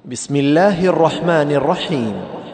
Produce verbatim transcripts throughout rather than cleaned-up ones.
بسم الله الرحمن الرحيم.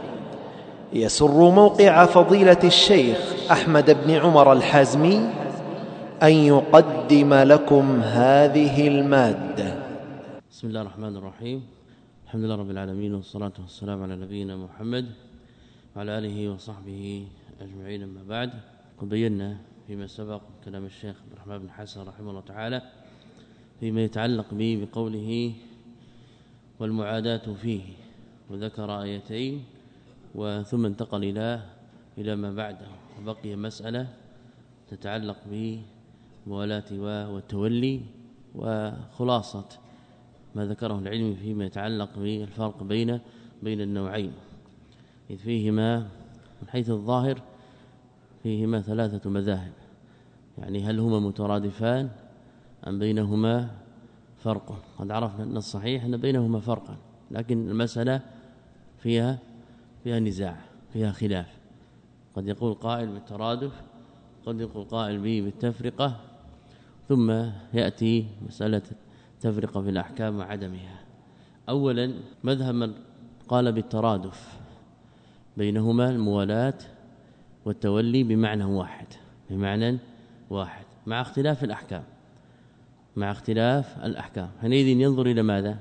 يسر موقع فضيلة الشيخ أحمد بن عمر الحازمي أن يقدم لكم هذه المادة. بسم الله الرحمن الرحيم. الحمد لله رب العالمين، والصلاة والسلام على نبينا محمد وعلى آله وصحبه أجمعين. أما بعد، قد بينا فيما سبق كلام الشيخ عبد الرحمن بن حسن رحمه الله تعالى فيما يتعلق به بقوله والمعاداة فيه، وذكر آيتين وثم انتقل إلى إلى ما بعده، وبقي مسألة تتعلق بموالاة والتولي وخلاصة ما ذكره العلم فيما يتعلق بالفرق بين بين النوعين، إذ فيهما من حيث الظاهر فيهما ثلاثة مذاهب، يعني هل هما مترادفان أم بينهما فرق؟ قد عرفنا أن الصحيح أن بينهما فرقا، لكن المسألة فيها فيها نزاع، فيها خلاف. قد يقول قائل بالترادف، قد يقول قائل به بالتفرقة، ثم يأتي مسألة تفرقة في الأحكام وعدمها. أولا مذهب من قال بالترادف بينهما الموالاة والتولي بمعنى واحد، بمعنى واحد مع اختلاف الأحكام، مع اختلاف الأحكام. حينئذ ينظر إلى ماذا؟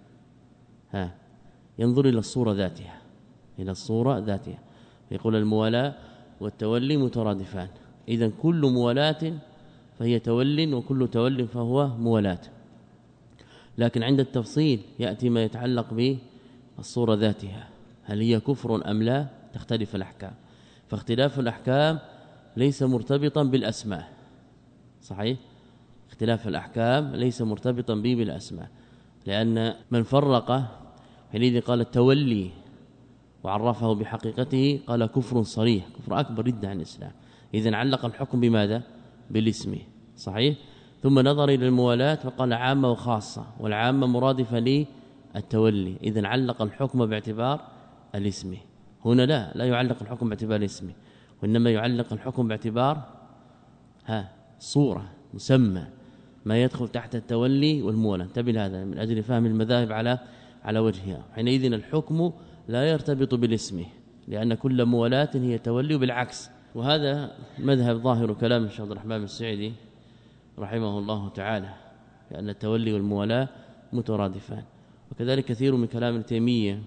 ها ينظر إلى الصورة ذاتها، إلى الصورة ذاتها، يقول الموالاة والتولي مترادفان، إذن كل موالاة فهي تول، وكل تول فهو موالاة. لكن عند التفصيل يأتي ما يتعلق بالصورة ذاتها، هل هي كفر أم لا؟ تختلف الأحكام، فاختلاف الأحكام ليس مرتبطا بالأسماء، صحيح؟ اختلاف الأحكام ليس مرتبطا به بالأسماء، لأن من فرق حينئذ قال التولي وعرفه بحقيقته قال كفر صريح، كفر أكبر ردة عن الإسلام، إذن علق الحكم بماذا؟ بالاسم، صحيح؟ ثم نظر إلى الموالاة فقال عامة وخاصة، والعامة مرادفة للتولي، إذن علق الحكم باعتبار الاسم. هنا لا لا يعلق الحكم باعتبار الاسم، وإنما يعلق الحكم باعتبار ها صورة مسمى ما يدخل تحت التولي والموالاة. انتبه هذا من أجل فهم المذاهب على على وجهها. حينئذ الحكم لا يرتبط بالاسم، لأن كل موالاة هي تولي، وبالعكس. وهذا مذهب ظاهر كلام الشيخ عبد الرحمن السعدي رحمه الله تعالى، لأن التولي والموالاة مترادفان. وكذلك كثير من كلام ابن تيمية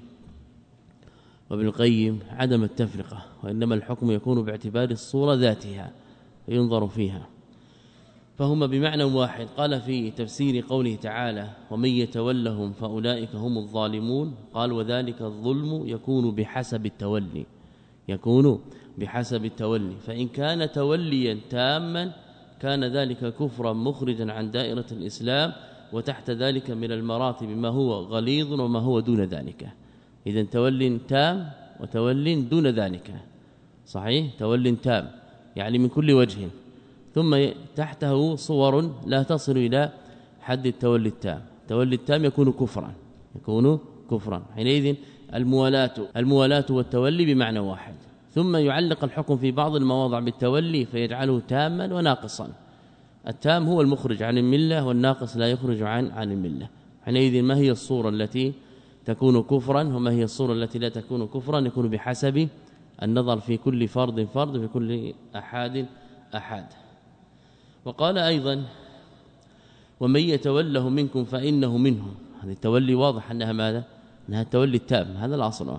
وابن القيم عدم التفرقة، وإنما الحكم يكون باعتبار الصورة ذاتها ينظر فيها، فهما بمعنى واحد. قال في تفسير قوله تعالى ومن يتولهم فأولئك هم الظالمون، قال وذلك الظلم يكون بحسب التولي، يكون بحسب التولي، فإن كان توليا تاما كان ذلك كفرا مخرجا عن دائرة الإسلام، وتحت ذلك من المراتب ما هو غليظ وما هو دون ذلك. إذن تول تام وتول دون ذلك، صحيح؟ تول تام يعني من كل وجه، ثم تحته صور لا تصل إلى حد التولي التام. التولي التام يكون كفرا، يكون كفرا. حينئذ الموالاة الموالاة والتولي بمعنى واحد. ثم يعلق الحكم في بعض المواضع بالتولي فيجعله تاما وناقصا. التام هو المخرج عن الملة، والناقص لا يخرج عن عن الملة. حينئذ ما هي الصورة التي تكون كفرا وما هي الصورة التي لا تكون كفرا؟ يكون بحسب النظر في كل فرد فرد، في كل أحد أحد. وقال أيضا ومن يتوله منكم فإنه منهم. هذا التولي واضح أنها ماذا؟ أنها التولي التام، هذا الأصل،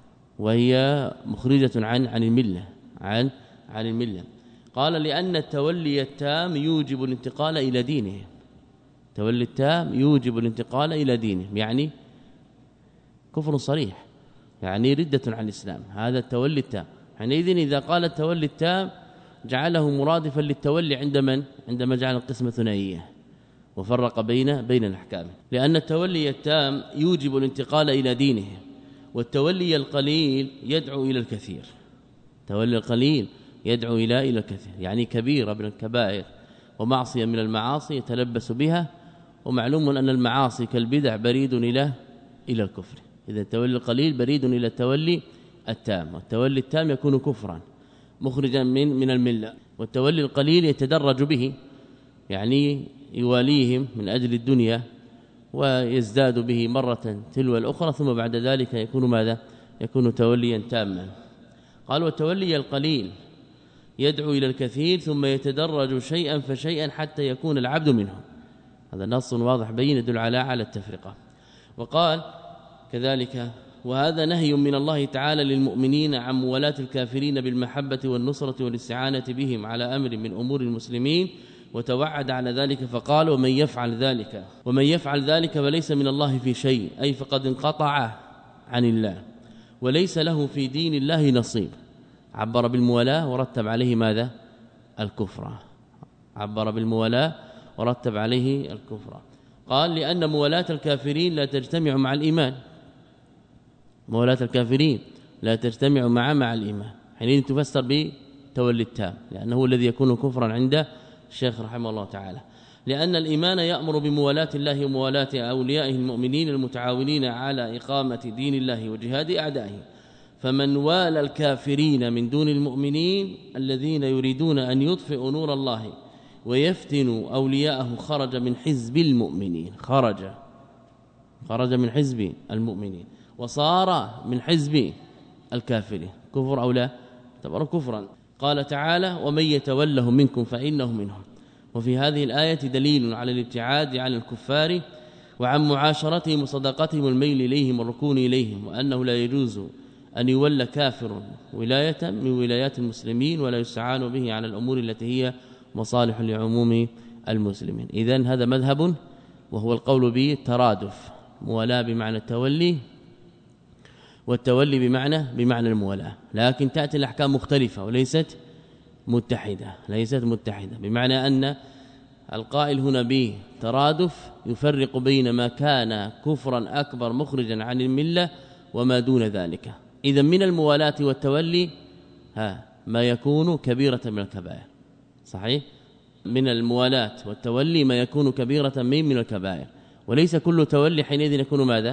وهي مخرجة عن عن الملة، عن عن الملة. قال لأن التولي التام يوجب الانتقال إلى دينه، التولي التام يوجب الانتقال إلى دينه، يعني كفر صريح، يعني ردة عن الإسلام، هذا التولي التام. حينئذ إذا قال التولي التام جعله مرادفا للتولي عند من؟ عندما جعل القسمة ثنائية وفرق بين بين الأحكام، لأن التولي التام يوجب الانتقال إلى دينه، والتولي القليل يدعو إلى الكثير. التولي القليل يدعو إلى إلى الكثير، يعني كبيرة من الكبائر ومعصية من المعاصي يتلبس بها، ومعلوم أن المعاصي كالبدع بريد إلى إلى الكفر. إذا التولي القليل بريد إلى التولي التام، والتولي التام يكون كفرا مخرجا من من الملة، والتولي القليل يتدرج به، يعني يواليهم من أجل الدنيا ويزداد به مرة تلو الأخرى ثم بعد ذلك يكون ماذا يكون توليا تاما. قال والتولي القليل يدعو إلى الكثير ثم يتدرج شيئا فشيئا حتى يكون العبد منه. هذا نص واضح بين يدل على على التفرقة. وقال كذلك وهذا نهي من الله تعالى للمؤمنين عن موالاة الكافرين بالمحبة والنصرة والاستعانة بهم على أمر من أمور المسلمين، وتوعد على ذلك فقال ومن يفعل ذلك ومن يفعل ذلك فليس من الله في شيء، أي فقد انقطع عن الله وليس له في دين الله نصيب. عبر بالموالاه ورتب عليه ماذا الكفر، عبر بالموالاه ورتب عليه الكفر. قال لأن موالاة الكافرين لا تجتمع مع الإيمان، موالاة الكافرين لا تجتمع مع مع الإيمان، حينئذ تفسر بتولي التام، لأنه هو الذي يكون كفرا عند الشيخ رحمه الله تعالى. لأن الإيمان يأمر بموالاة الله وموالاة أوليائه المؤمنين المتعاونين على إقامة دين الله وجهاد أعدائه، فمن والى الكافرين من دون المؤمنين الذين يريدون أن يطفئوا نور الله ويفتنوا أولياءه خرج من حزب المؤمنين، خرج خرج من حزب المؤمنين وصار من حزب الكافرين. كفر أو لا؟ اعتبر كفرا. قال تعالى ومن يتوله منكم فإنه منهم. وفي هذه الآية دليل على الابتعاد عن الكفار وعن معاشرتهم وصداقتهم والميل إليهم والركون إليهم، وأنه لا يجوز أن يولى كافر ولاية من ولايات المسلمين ولا يستعان به على الأمور التي هي مصالح لعموم المسلمين. إذن هذا مذهب وهو القول بالترادف، موالاة بمعنى التولي والتولي بمعنى بمعنى الموالاه، لكن تأتي الأحكام مختلفة وليست متحدة، ليست متحدة، بمعنى أن القائل هنا به ترادف يفرق بين ما كان كفرا أكبر مخرجا عن الملة وما دون ذلك. إذا من الموالاة والتولي ها ما يكون كبيرة من الكبائر، صحيح؟ من الموالاة والتولي ما يكون كبيرة من من الكبائر، وليس كل تولي حينئذ يكون ماذا؟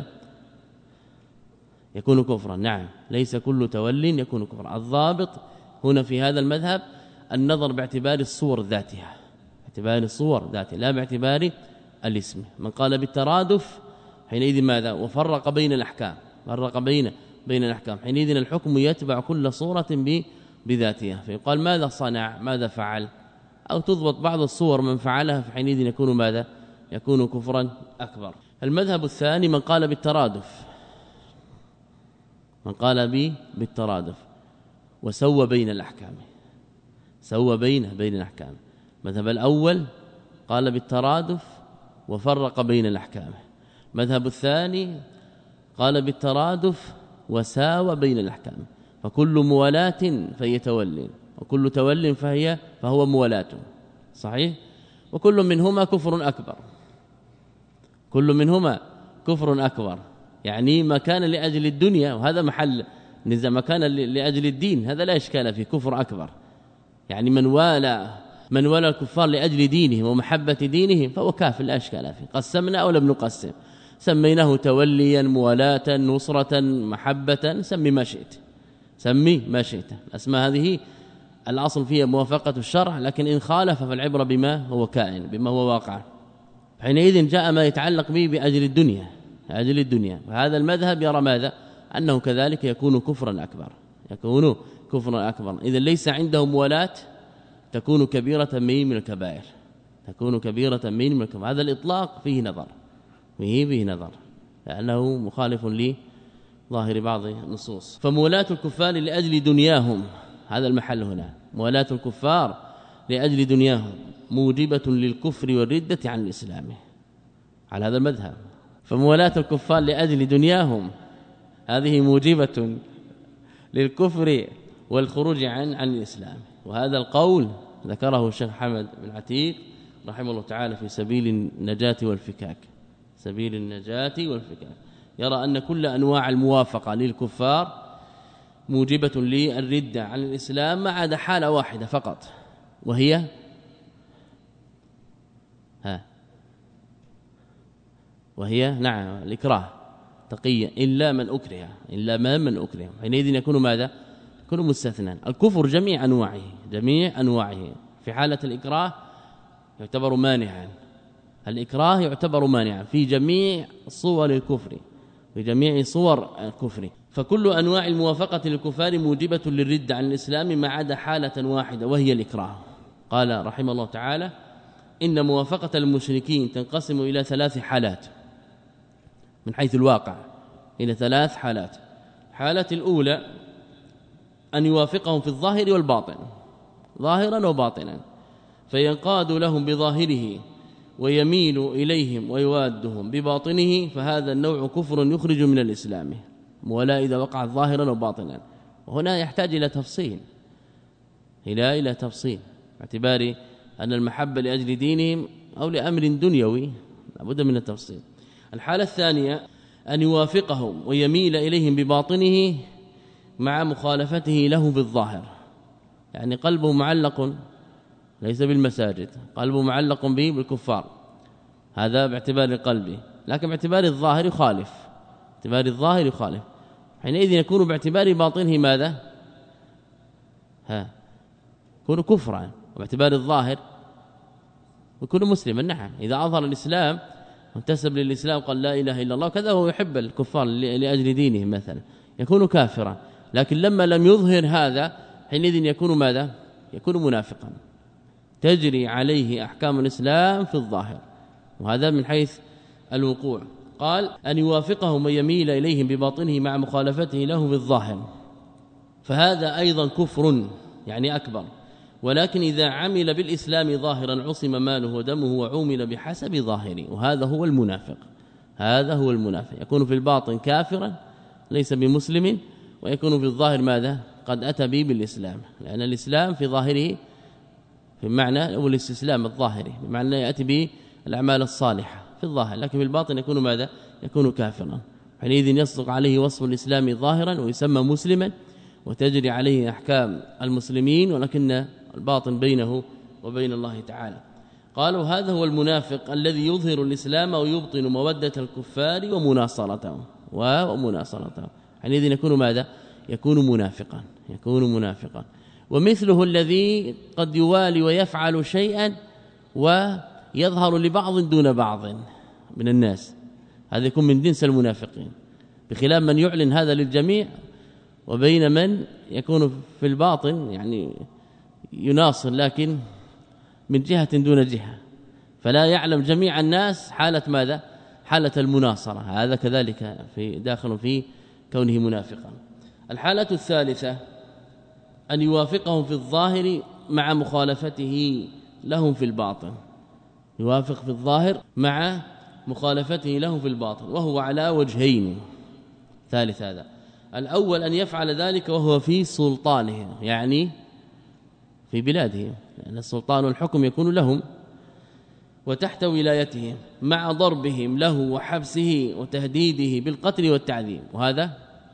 يكون كفرا. نعم، ليس كل تولي يكون كفرا. الضابط هنا في هذا المذهب النظر باعتبار الصور ذاتها، باعتبار الصور ذاتها لا باعتبار الاسم. من قال بالترادف حينئذ ماذا؟ وفرق بين الأحكام، فرق بين بين الأحكام، حينئذ الحكم يتبع كل صورة بذاتها، فيقال ماذا صنع ماذا فعل، أو تضبط بعض الصور من فعلها، فحينئذ يكون ماذا؟ يكون كفرا أكبر. المذهب الثاني من قال بالترادف، من قال به بالترادف وسوى بين الأحكام، سوى بين بين الأحكام. مذهب الأول قال بالترادف وفرق بين الأحكام. مذهب الثاني قال بالترادف وساوى بين الأحكام. فكل موالاة فهي تولي، وكل تول فهي فهو موالاة، صحيح؟ وكل منهما كفر أكبر، كل منهما كفر أكبر، يعني ما كان لأجل الدنيا وهذا محل نزاع، ما كان لأجل الدين هذا لا إشكال فيه، كفر أكبر. يعني من والى من والى الكفار لأجل دينهم ومحبة دينهم فهو كافر لا إشكال فيه. قسمنا أو لم نقسم، سميناه توليا موالاة نصرة محبة، سمي ما شئت، سمي ما شئت. الأسماء هذه الأصل فيها موافقة الشرع، لكن إن خالف فالعبرة بما هو كائن، بما هو واقع. حينئذ جاء ما يتعلق به بأجل الدنيا، أجل الدنيا. وهذا المذهب يرى ماذا؟ أنه كذلك يكون كفرا أكبر، يكون كفرا أكبر. إذا ليس عنده موالاة تكون كبيرة من من الكبائر، تكون كبيرة من من الكبائر. هذا الإطلاق فيه نظر، فيه فيه نظر، لأنه مخالف لظاهر بعض النصوص. فمولاة الكفار لأجل دنياهم، هذا المحل هنا، موالاة الكفار لأجل دنياهم موجبة للكفر والردة عن الإسلام، على هذا المذهب. فمولاة الكفار لأجل دنياهم هذه موجبة للكفر والخروج عن عن الإسلام. وهذا القول ذكره الشيخ حمد بن عتيق رحمه الله تعالى في سبيل النجاة والفكاك، سبيل النجاة والفكاك، يرى أن كل أنواع الموافقة للكفار موجبة للردة عن الإسلام ما عدا حالة واحدة فقط، وهي ها وهي نعم الإكراه تقية، إلا من أكره، إلا ما من أكره، حينئذ يكون ماذا؟ يكون مستثنى. الكفر جميع أنواعه، جميع أنواعه في حالة الإكراه يعتبر مانعا، الإكراه يعتبر مانعا في جميع صور الكفر في جميع صور الكفر. فكل أنواع الموافقة للكفار موجبة للرد عن الإسلام ما عدا حالة واحدة وهي الإكراه. قال رحمه الله تعالى إن موافقة المشركين تنقسم إلى ثلاث حالات من حيث الواقع، إلى ثلاث حالات. الحالة الأولى أن يوافقهم في الظاهر والباطن ظاهرا وباطنا فينقاد لهم بظاهره ويميل إليهم ويوادهم بباطنه، فهذا النوع كفر يخرج من الإسلام ولا إذا وقع ظاهرا وباطنا. وهنا يحتاج إلى تفصيل إلى إلى تفصيل باعتبار أن المحبة لأجل دينهم أو لأمر دنيوي لابد من التفصيل. الحالة الثانية أن يوافقهم ويميل إليهم بباطنه مع مخالفته له بالظاهر، يعني قلبه معلق ليس بالمساجد، قلبه معلق به بالكفار، هذا باعتبار قلبه، لكن باعتبار الظاهر يخالف، باعتبار الظاهر يخالف، حينئذ يكون باعتبار باطنه ماذا؟ ها يكون كفرا، وباعتبار الظاهر يكون مسلما. نعم إذا أظهر الإسلام وانتسب للإسلام قال لا إله إلا الله كذا وهو يحب الكفار لأجل دينه مثلا يكون كافرا، لكن لما لم يظهر هذا حينئذ يكون ماذا؟ يكون منافقا تجري عليه أحكام الإسلام في الظاهر، وهذا من حيث الوقوع. قال أن يوافقهم ويميل إليهم بباطنه مع مخالفته له بالظاهر، فهذا أيضا كفر يعني أكبر، ولكن إذا عمل بالإسلام ظاهرا عصم ماله ودمه وعومل بحسب ظاهره، وهذا هو المنافق. هذا هو المنافق يكون في الباطن كافرا ليس بمسلم، ويكون في الظاهر ماذا؟ قد أتى به بالإسلام، لأن الإسلام في ظاهره في معنى أو الاستسلام الظاهري بمعنى يأتي به الأعمال الصالحة في الظاهر، لكن في الباطن يكون ماذا؟ يكون كافرا، حينئذ يصدق عليه وصف الإسلام ظاهرا ويسمى مسلما وتجري عليه أحكام المسلمين، ولكن الباطن بينه وبين الله تعالى. قالوا هذا هو المنافق الذي يظهر الإسلام ويبطن مودة الكفار ومناصرته ومناصرته، حينئذ يكون ماذا؟ يكون منافقا، يكون منافقا. ومثله الذي قد يوالي ويفعل شيئا ويظهر لبعض دون بعض من الناس، هذا يكون من جنس المنافقين، بخلاف من يعلن هذا للجميع، وبين من يكون في الباطن يعني يناصر لكن من جهة دون جهة، فلا يعلم جميع الناس حالة ماذا؟ حالة المناصرة، هذا كذلك في داخل في كونه منافقا. الحالة الثالثة أن يوافقهم في الظاهر مع مخالفته لهم في الباطن، يوافق في الظاهر مع مخالفته لهم في الباطن، وهو على وجهين. ثالث هذا الأول أن يفعل ذلك وهو في سلطانه، يعني في بلاده، لأن السلطان والحكم يكون لهم وتحت ولايتهم، مع ضربهم له وحبسه وتهديده بالقتل والتعذيب، وهذا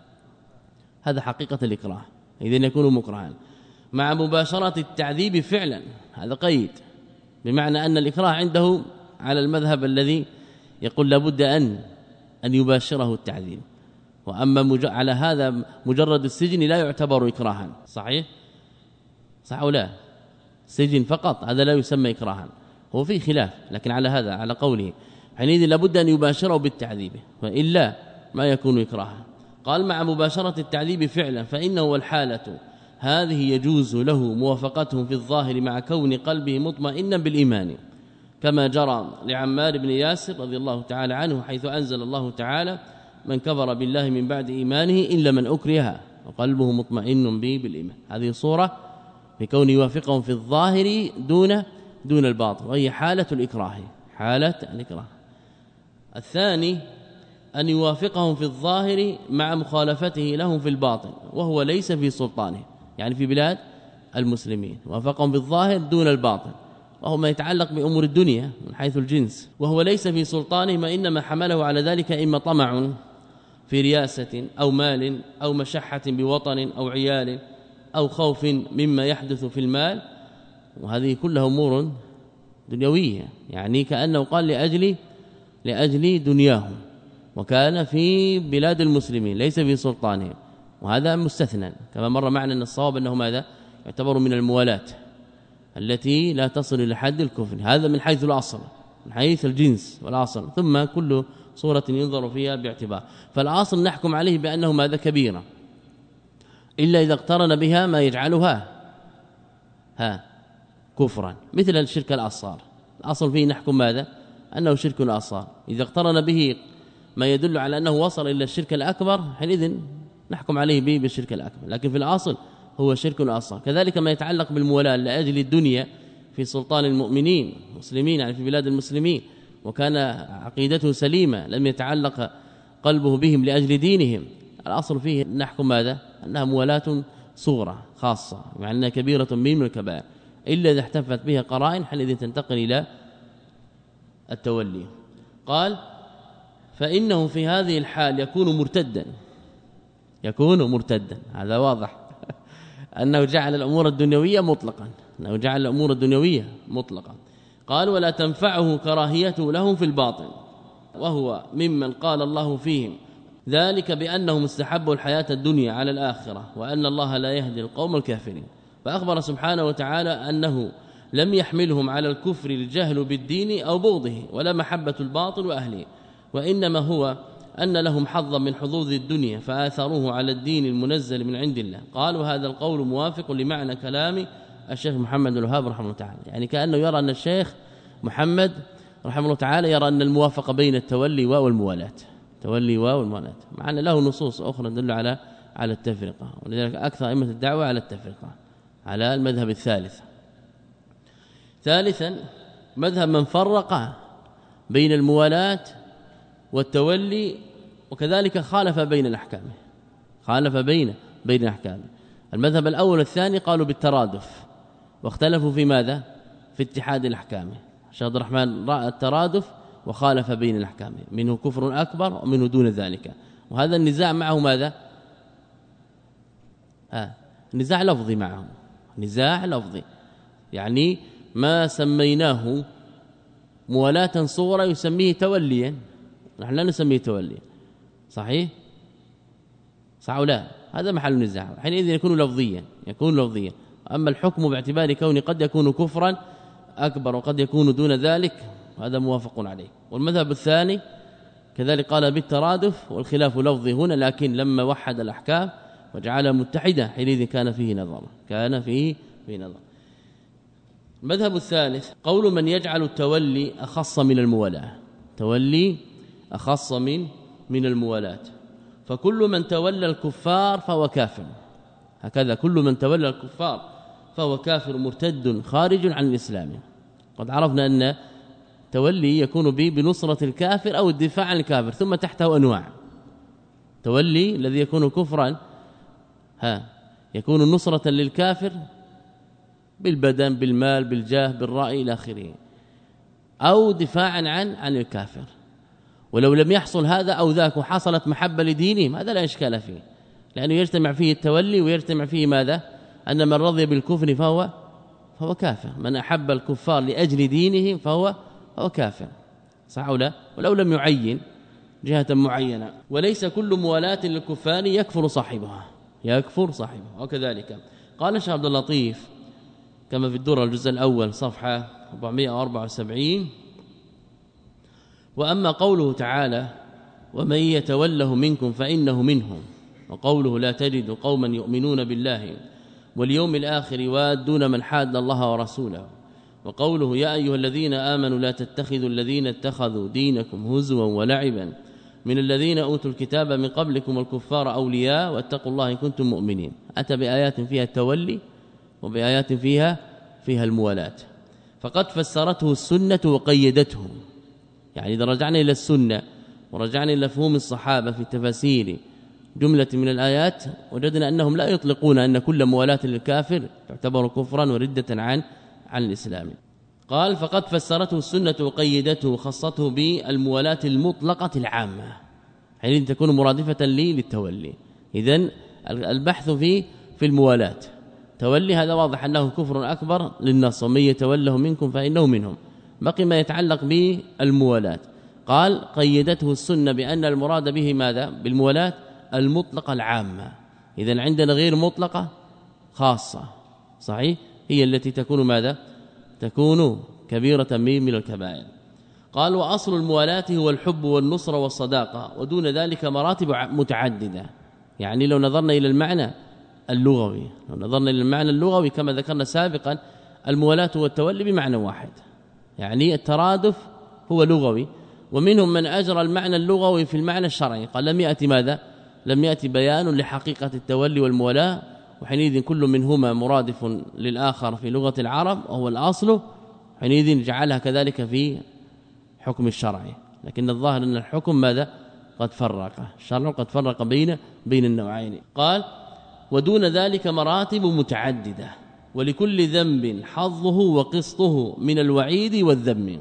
هذا حقيقة الإكراه، إذن يكون مكرها، مع مباشرة التعذيب فعلا، هذا قيد، بمعنى أن الإكراه عنده على المذهب الذي يقول لابد أن أن يباشره التعذيب، وأما على هذا مجرد السجن لا يعتبر إكراها. صحيح؟ صح أو لا؟ سجن فقط هذا لا يسمى إكراها، هو في خلاف، لكن على هذا على قوله حينئذ لابد أن يباشره بالتعذيب، وإلا ما يكون إكراها. قال مع مباشرة التعذيب فعلا، فإنه والحالة هذه يجوز له موافقتهم في الظاهر مع كون قلبه مطمئنا بالإيمان، كما جرى لعمار بن ياسر رضي الله تعالى عنه، حيث أنزل الله تعالى من كفر بالله من بعد إيمانه إلا من أكره وقلبه مطمئن به بالإيمان. هذه صورة بكون يوافقهم في الظاهر دون دون الباطن، وهي حالة الإكراه، حالة الإكراه. الثاني أن يوافقهم في الظاهر مع مخالفته لهم في الباطن، وهو ليس في سلطانه، يعني في بلاد المسلمين وافقهم بالظاهر دون الباطن، وهو ما يتعلق بأمور الدنيا من حيث الجنس، وهو ليس في سلطانه، ما إنما حمله على ذلك إما طمع في رياسة أو مال أو مشحة بوطن أو عيال أو خوف مما يحدث في المال، وهذه كلها أمور دنيوية، يعني كأنه قال لأجل لأجل دنياهم، وكان في بلاد المسلمين ليس في سلطانهم، وهذا مستثنى كما مر معنا أن الصواب أنه ماذا؟ يعتبر من الموالاة التي لا تصل إلى حد الكفر، هذا من حيث الأصل، من حيث الجنس والأصل، ثم كل صورة ينظر فيها باعتبار. فالأصل نحكم عليه بأنه ماذا كبيرة، إلا إذا اقترن بها ما يجعلها ها كفرا، مثل الشرك الأصغر. الأصل فيه نحكم ماذا؟ أنه شرك أصغر. إذا اقترن به ما يدل على أنه وصل إلى الشرك الأكبر حينئذ نحكم عليه به بالشرك الأكبر، لكن في الأصل هو شرك أصغر. كذلك ما يتعلق بالمولاة لأجل الدنيا في سلطان المؤمنين المسلمين، يعني في بلاد المسلمين، وكان عقيدته سليمة لم يتعلق قلبه بهم لأجل دينهم، الأصل فيه نحكم ماذا؟ أنها موالاة صغرى خاصة، مع أنها كبيرة من الكبائر، إلا إذا احتفت بها قرائن حينئذ تنتقل إلى التولي. قال فإنه في هذه الحال يكون مرتدا، يكون مرتدا. هذا واضح أنه جعل الأمور الدنيوية مطلقا، أنه جعل الأمور الدنيوية مطلقا. قال ولا تنفعه كراهيته لهم في الباطن، وهو ممن قال الله فيهم ذلك بأنهم استحبوا الحياة الدنيا على الآخرة، وأن الله لا يهدي القوم الكافرين. فأخبر سبحانه وتعالى أنه لم يحملهم على الكفر الجهل بالدين أو بغضه ولا محبة الباطل وأهله، وإنما هو أن لهم حظا من حظوظ الدنيا فآثروه على الدين المنزل من عند الله. قالوا هذا القول موافق لمعنى كلام الشيخ محمد الوهاب رحمه الله تعالى، يعني كأنه يرى أن الشيخ محمد رحمه الله تعالى يرى أن الموافقة بين التولي والموالاة، تولي والموالاة، مع أن له نصوص أخرى تدل على على التفرقة، ولذلك أكثر أئمة الدعوة على التفرقة على المذهب الثالث. ثالثا مذهب من فرق بين الموالاة والتولي، وكذلك خالف بين الأحكام، خالف بين بين الأحكام. المذهب الأول والثاني قالوا بالترادف، واختلفوا في ماذا؟ في اتحاد الأحكام. الشيخ عبد الرحمن رأى الترادف وخالف بين الأحكام، منه كفر أكبر ومنه دون ذلك. وهذا النزاع معه ماذا؟ ها نزاع لفظي معه، نزاع لفظي، يعني ما سميناه موالاة صغرى يسميه توليا، نحن لا نسميه توليا، صحيح؟ صح أو لا؟ هذا محل النزاع، حينئذ يكون لفظيا، يكون لفظيا. أما الحكم باعتبار كونه قد يكون كفرا أكبر وقد يكون دون ذلك هذا موافق عليه. والمذهب الثاني كذلك قال بالترادف، والخلاف لفظي هنا، لكن لما وحد الأحكام وجعلها متحدة حينئذ كان فيه نظر، كان فيه فيه نظر. المذهب الثالث قول من يجعل التولي أخص من الموالاة، تولي أخص من من الموالاة، فكل من تولى الكفار فهو كافر، هكذا كل من تولى الكفار فهو كافر مرتد خارج عن الإسلام. قد عرفنا أن تولي يكون به بنصرة الكافر أو الدفاع عن الكافر، ثم تحته أنواع. تولي الذي يكون كفرا ها يكون نصرة للكافر بالبدن بالمال بالجاه بالرأي إلى آخره، أو دفاعا عن عن الكافر. ولو لم يحصل هذا أو ذاك وحصلت محبة لدينهم هذا لا إشكال فيه، لأنه يجتمع فيه التولي ويجتمع فيه ماذا؟ أن من رضي بالكفر فهو فهو كافر، من أحب الكفار لأجل دينهم فهو فهو كافر، صح أو لا؟ ولو لم يعين جهة معينة. وليس كل موالاة للكفار يكفر صاحبها، يكفر صاحبها. وكذلك قال الشيخ عبد اللطيف كما في الدرة الجزء الأول صفحة أربعمائة وأربعة وسبعين: وأما قوله تعالى ومن يتوله منكم فإنه منهم، وقوله لا تجد قوما يؤمنون بالله واليوم الآخر يوادون من حاد الله ورسوله، وقوله يا أيها الذين آمنوا لا تتخذوا الذين اتخذوا دينكم هزوا ولعبا من الذين أوتوا الكتاب من قبلكم والكفار أولياء واتقوا الله إن كنتم مؤمنين. أتى بآيات فيها التولي وبآيات فيها فيها الموالاة، فقد فسرته السنة وقيدته. يعني إذا رجعنا إلى السنة ورجعنا إلى مفهوم الصحابة في تفاسير جملة من الآيات وجدنا أنهم لا يطلقون أن كل موالاة للكافر تعتبر كفرا وردة عن عن الإسلام. قال فقد فسرته السنة وقيدته وخصته بالموالاة المطلقة العامة، حين تكون مرادفة لي للتولي. إذن البحث في في الموالاة تولي هذا واضح أنه كفر أكبر للنص، ومن يتوله منكم فإنه منهم. بقي ما يتعلق بالموالاة، قال قيدته السنة بأن المراد به ماذا؟ بالموالاة المطلقة العامة. إذن عندنا غير مطلقة خاصة، صحيح، هي التي تكون ماذا؟ تكون كبيرة من الكبائر. قال وأصل الموالاة هو الحب والنصر والصداقة ودون ذلك مراتب متعددة. يعني لو نظرنا إلى المعنى اللغوي لو نظرنا إلى المعنى اللغوي كما ذكرنا سابقا الموالاة والتولي بمعنى واحد، يعني الترادف هو لغوي، ومنهم من أجرى المعنى اللغوي في المعنى الشرعي، قال لم يأتي ماذا لم يأتي بيان لحقيقة التولي والموالاة، وحينئذ كل منهما مرادف للآخر في لغة العرب وهو الأصل، حينئذ جعلها كذلك في حكم الشرعي. لكن الظاهر أن الحكم ماذا قد فرق الشرع قد فرق بين بين النوعين. قال ودون ذلك مراتب متعددة ولكل ذنب حظه وقسطه من الوعيد والذم.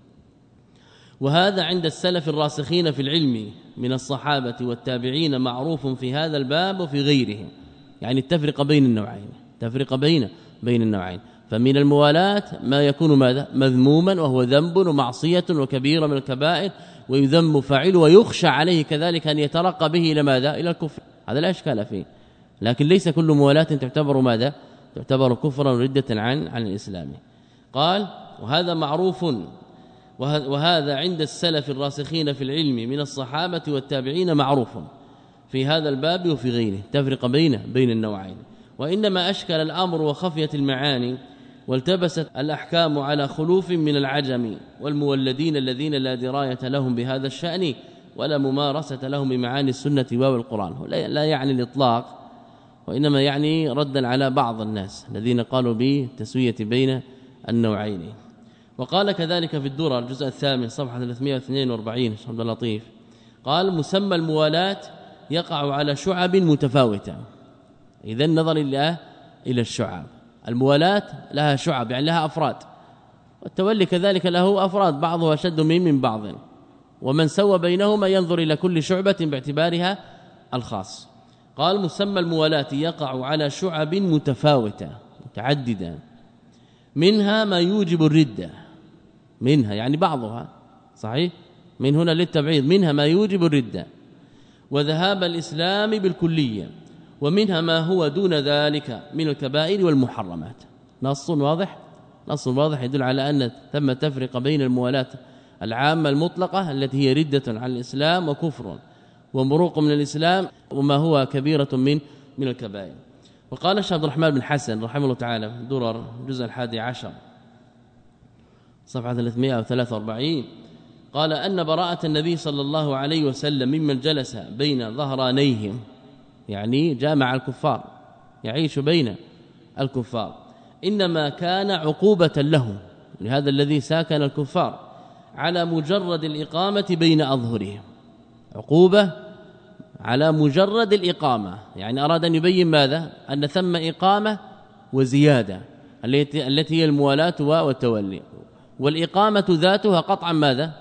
وهذا عند السلف الراسخين في العلم من الصحابة والتابعين معروف في هذا الباب وفي غيره، يعني التفرقة بين النوعين تفرقة بين بين النوعين. فمن الموالاة ما يكون ماذا مذموما وهو ذنب ومعصية وكبيرة من الكبائر ويذم فاعله ويخشى عليه كذلك أن يترقى به إلى ماذا إلى الكفر، هذا لا إشكال فيه. لكن ليس كل موالاة تعتبر ماذا تعتبر كفرا وردة عن عن الإسلام. قال وهذا معروف وهذا عند السلف الراسخين في العلم من الصحابة والتابعين معروف في هذا الباب وفي غيره، تفرق بين بين النوعين. وإنما أشكل الأمر وخفيت المعاني والتبست الأحكام على خلوف من العجم والمولدين الذين لا دراية لهم بهذا الشأن ولا ممارسة لهم بمعاني السنة والقرآن. لا يعني الإطلاق، وإنما يعني ردا على بعض الناس الذين قالوا بالتسوية بين النوعين. وقال كذلك في الدرر الجزء الثامن صفحة ثلاثمائة واثنين وأربعين عبد اللطيف قال مسمى الموالاة يقع على شعب متفاوتة. إذا النظر إلى إلى الشعب، الموالاة لها شعب يعني لها أفراد، والتولي كذلك له أفراد بعضها أشد من من بعض، ومن سوى بينهما ينظر إلى كل شعبة باعتبارها الخاص. قال مسمى الموالاة يقع على شعب متفاوتة متعددة منها ما يوجب الردة، منها يعني بعضها صحيح من هنا للتبعيض، منها ما يوجب الردة وذهاب الإسلام بالكلية، ومنها ما هو دون ذلك من الكبائر والمحرمات. نص واضح نص واضح يدل على أن ثم تفرق بين الموالاة العامة المطلقة التي هي ردة عن الإسلام وكفر ومروق من الإسلام، وما هو كبيرة من من الكبائر. وقال الشيخ عبد الرحمن بن حسن رحمه الله تعالى درر الجزء الحادي عشر صفحة ثلاثمائة وثلاثة وأربعين قال أن براءة النبي صلى الله عليه وسلم ممن جلس بين ظهرانيهم، يعني جامع الكفار يعيش بين الكفار، إنما كان عقوبة لهم لهذا الذي ساكن الكفار على مجرد الإقامة بين أظهرهم، عقوبة على مجرد الإقامة، يعني أراد أن يبين ماذا أن ثم إقامة وزيادة التي التي هي الموالاة والتولي، والإقامة ذاتها قطعا ماذا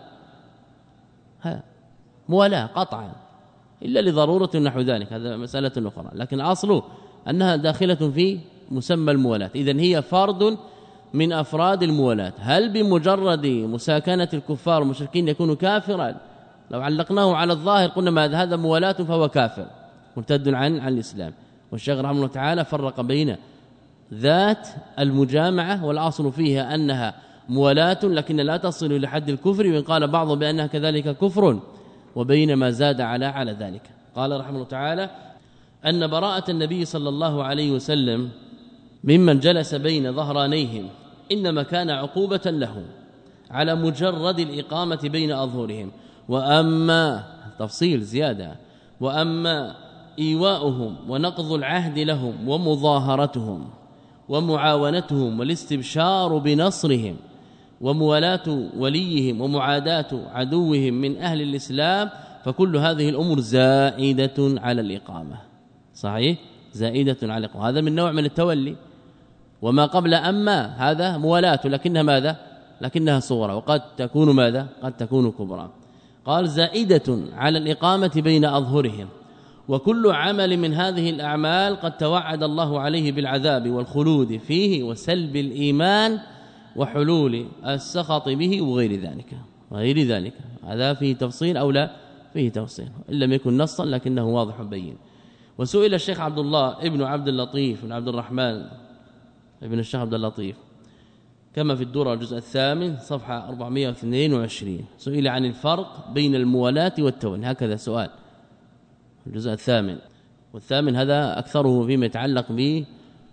ها موالاة قطعا إلا لضرورة نحو ذلك، هذا مسألة أخرى، لكن أصله أنها داخلة في مسمى الموالاة. إذن هي فرد من أفراد الموالاة. هل بمجرد مساكنة الكفار والمشركين يكون كافرا؟ لو علقناه على الظاهر قلنا ما هذا موالاة فهو كافر مرتد عن عن الإسلام. والشيخ رحمه الله تعالى فرق بين ذات المجامعة والأصل فيها أنها موالاة لكن لا تصل إلى حد الكفر، وإن قال بعضهم بأنها كذلك كفر، وبين ما زاد على على ذلك. قال رحمه الله تعالى أن براءة النبي صلى الله عليه وسلم ممن جلس بين ظهرانيهم إنما كان عقوبة له على مجرد الإقامة بين أظهرهم، وأما تفصيل زيادة وأما إيواؤهم ونقض العهد لهم ومظاهرتهم ومعاونتهم والاستبشار بنصرهم وموالاة وليهم ومعاداة عدوهم من أهل الإسلام، فكل هذه الأمور زائدة على الإقامة. صحيح زائدة على الإقامة، هذا من نوع من التولي. وما قبل أما هذا موالاة لكنها ماذا لكنها صغرى، وقد تكون ماذا قد تكون كبرى. قال زائدة على الإقامة بين أظهرهم، وكل عمل من هذه الأعمال قد توعد الله عليه بالعذاب والخلود فيه وسلب الإيمان وحلول السخط به وغير ذلك وغير ذلك هذا فيه تفصيل أو لا فيه تفصيل، إن لم يكن نصا لكنه واضح بين. وسئل الشيخ عبد الله ابن عبد اللطيف بن عبد الرحمن ابن الشيخ عبد اللطيف كما في الدورة الجزء الثامن صفحة أربعمائة واثنين وعشرين سئل عن الفرق بين الموالاة والتولي، هكذا سؤال الجزء الثامن والثامن هذا أكثره فيما يتعلق ب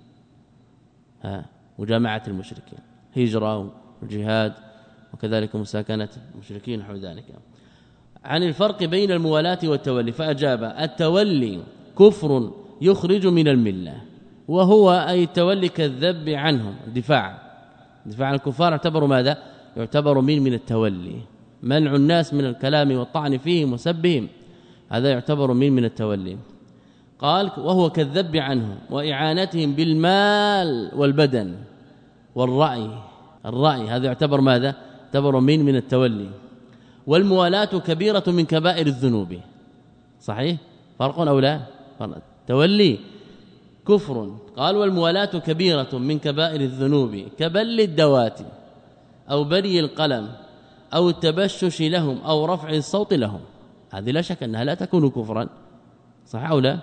مجامعة المشركين، هجرة والجهاد وكذلك مساكنة المشركين نحو ذلك. عن الفرق بين الموالاة والتولي فأجاب: التولي كفر يخرج من الملة، وهو أي التولي كالذب عنهم، دفاع دفاع الكفار يعتبر ماذا؟ يعتبر من من التولي، منع الناس من الكلام والطعن فيهم وسبهم، هذا يعتبر من من التولي. قال: وهو كالذب عنهم وإعانتهم بالمال والبدن والرأي، الرأي هذا يعتبر ماذا؟ يعتبر من من التولي. والموالاة كبيرة من كبائر الذنوب، صحيح؟ فرق أو لا؟ تولي كفر. قال: والموالاة كبيرة من كبائر الذنوب كبل الدوات أو بري القلم أو التبشش لهم أو رفع الصوت لهم، هذه لا شك أنها لا تكون كفرا، صح أو لا؟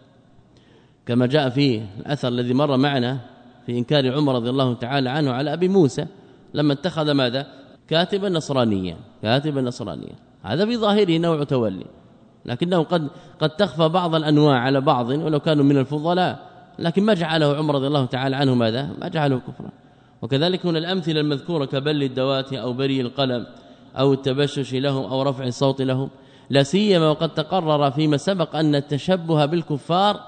كما جاء في الأثر الذي مر معنا في إنكار عمر رضي الله تعالى عنه على أبي موسى لما اتخذ ماذا؟ كاتبا نصرانيا، كاتبا نصرانيا، هذا بظاهره نوع تولي، لكنه قد قد تخفى بعض الأنواع على بعض ولو كانوا من الفضلاء، لكن ما جعله عمر رضي الله تعالى عنه ماذا؟ ما جعله كفرا. وكذلك هنا الأمثلة المذكورة كبل الدوات أو بري القلم أو التبشش لهم أو رفع الصوت لهم، لا سيما وقد تقرر فيما سبق أن التشبه بالكفار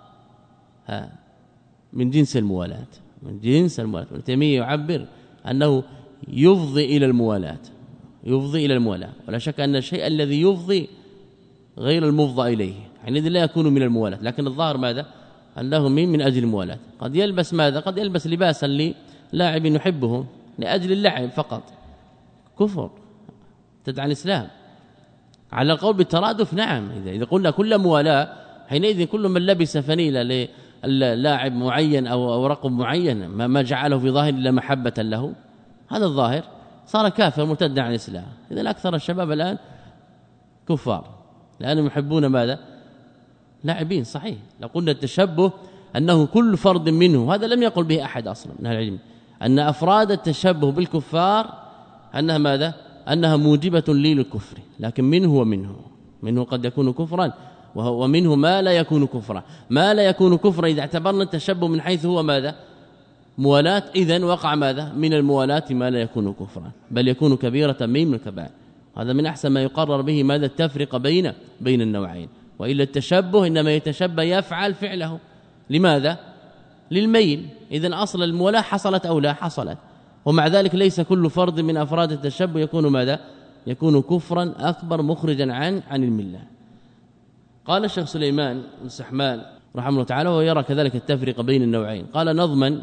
ها من جنس الموالاة، من جنس الموالاة. ابن تيمية يعبر أنه يفضي إلى الموالاة، يفضي إلى الموالاة، ولا شك أن الشيء الذي يفضي غير المفضى إليه حينئذ لا يكون من الموالاة، لكن الظاهر ماذا؟ أنه من من أجل الموالاة. قد يلبس ماذا؟ قد يلبس لباسا للاعب يحبه لأجل اللعب فقط، كفر تدعى الإسلام على القول بالترادف. نعم، إذا إذا قلنا كل موالاة حينئذ كل من لبس فنيلة للاعب معين أو أو رقم معين ما ما جعله في ظاهر إلا محبة له، هذا الظاهر صار كافر مرتد عن الإسلام. إذا أكثر الشباب الآن كفار لأنهم يحبون ماذا؟ لاعبين. صحيح لو قلنا التشبه أنه كل فرد منه، هذا لم يقل به أحد أصلا من العلم، أن أفراد التشبه بالكفار أنها ماذا؟ أنها موجبة للكفر، لكن منه ومنه منه قد يكون كفرا ومنه ما لا يكون كفرا. ما لا يكون كفرا إذا اعتبرنا التشبه من حيث هو ماذا؟ موالاة، إذن وقع ماذا؟ من الموالاة ما لا يكون كفرا بل يكون كبيرة من الكبائر. هذا من أحسن ما يقرر به ماذا؟ التفرقة بين بين النوعين. وإلا التشبه إنما يتشبه يفعل فعله، لماذا؟ للميل. إذن أصل المولاة حصلت أو لا حصلت، ومع ذلك ليس كل فرد من أفراد التشبه يكون ماذا؟ يكون كفرا أكبر مخرجا عن عن الملة. قال الشيخ سليمان بن سحمان رحمه الله تعالى ويرى كذلك التفرقة بين النوعين، قال نظما: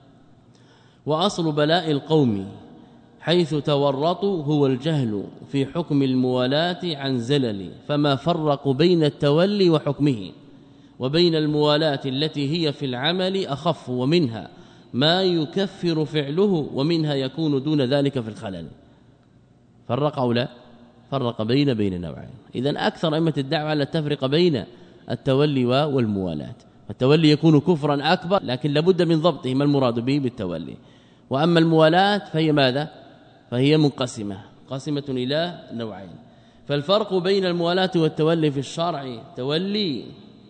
وأصل بلاء القوم حيث تورطوا هو الجهل في حكم الموالاة عن زلل، فما فرقوا بين التولي وحكمه وبين الموالاة التي هي في العمل أخف، ومنها ما يكفر فعله ومنها يكون دون ذلك في الخلل. فرق أو لا؟ فرق بين بين النوعين. إذن أكثر أئمة الدعوة على التفرقة بين التولي والموالاة. التولي يكون كفرا أكبر، لكن لابد من ضبطه ما المراد به بالتولي. وأما الموالاة فهي ماذا؟ فهي منقسمة قسمة إلى نوعين. فالفرق بين الموالاة والتولي في الشرع: تولي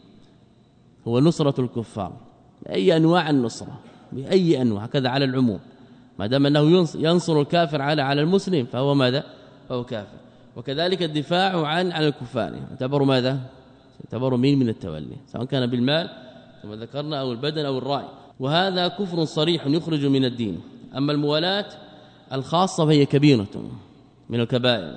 هو نصرة الكفار بأي أنواع النصرة، بأي أنواع، هكذا على العموم، ما دام أنه ينصر الكافر على على المسلم فهو ماذا؟ فهو كافر. وكذلك الدفاع عن عن الكفار يعتبر ماذا؟ يعتبر مين من التولي، سواء كان بالمال كما ذكرنا أو البدن أو الرأي، وهذا كفر صريح يخرج من الدين. أما الموالاة الخاصة فهي كبيرة من الكبائر،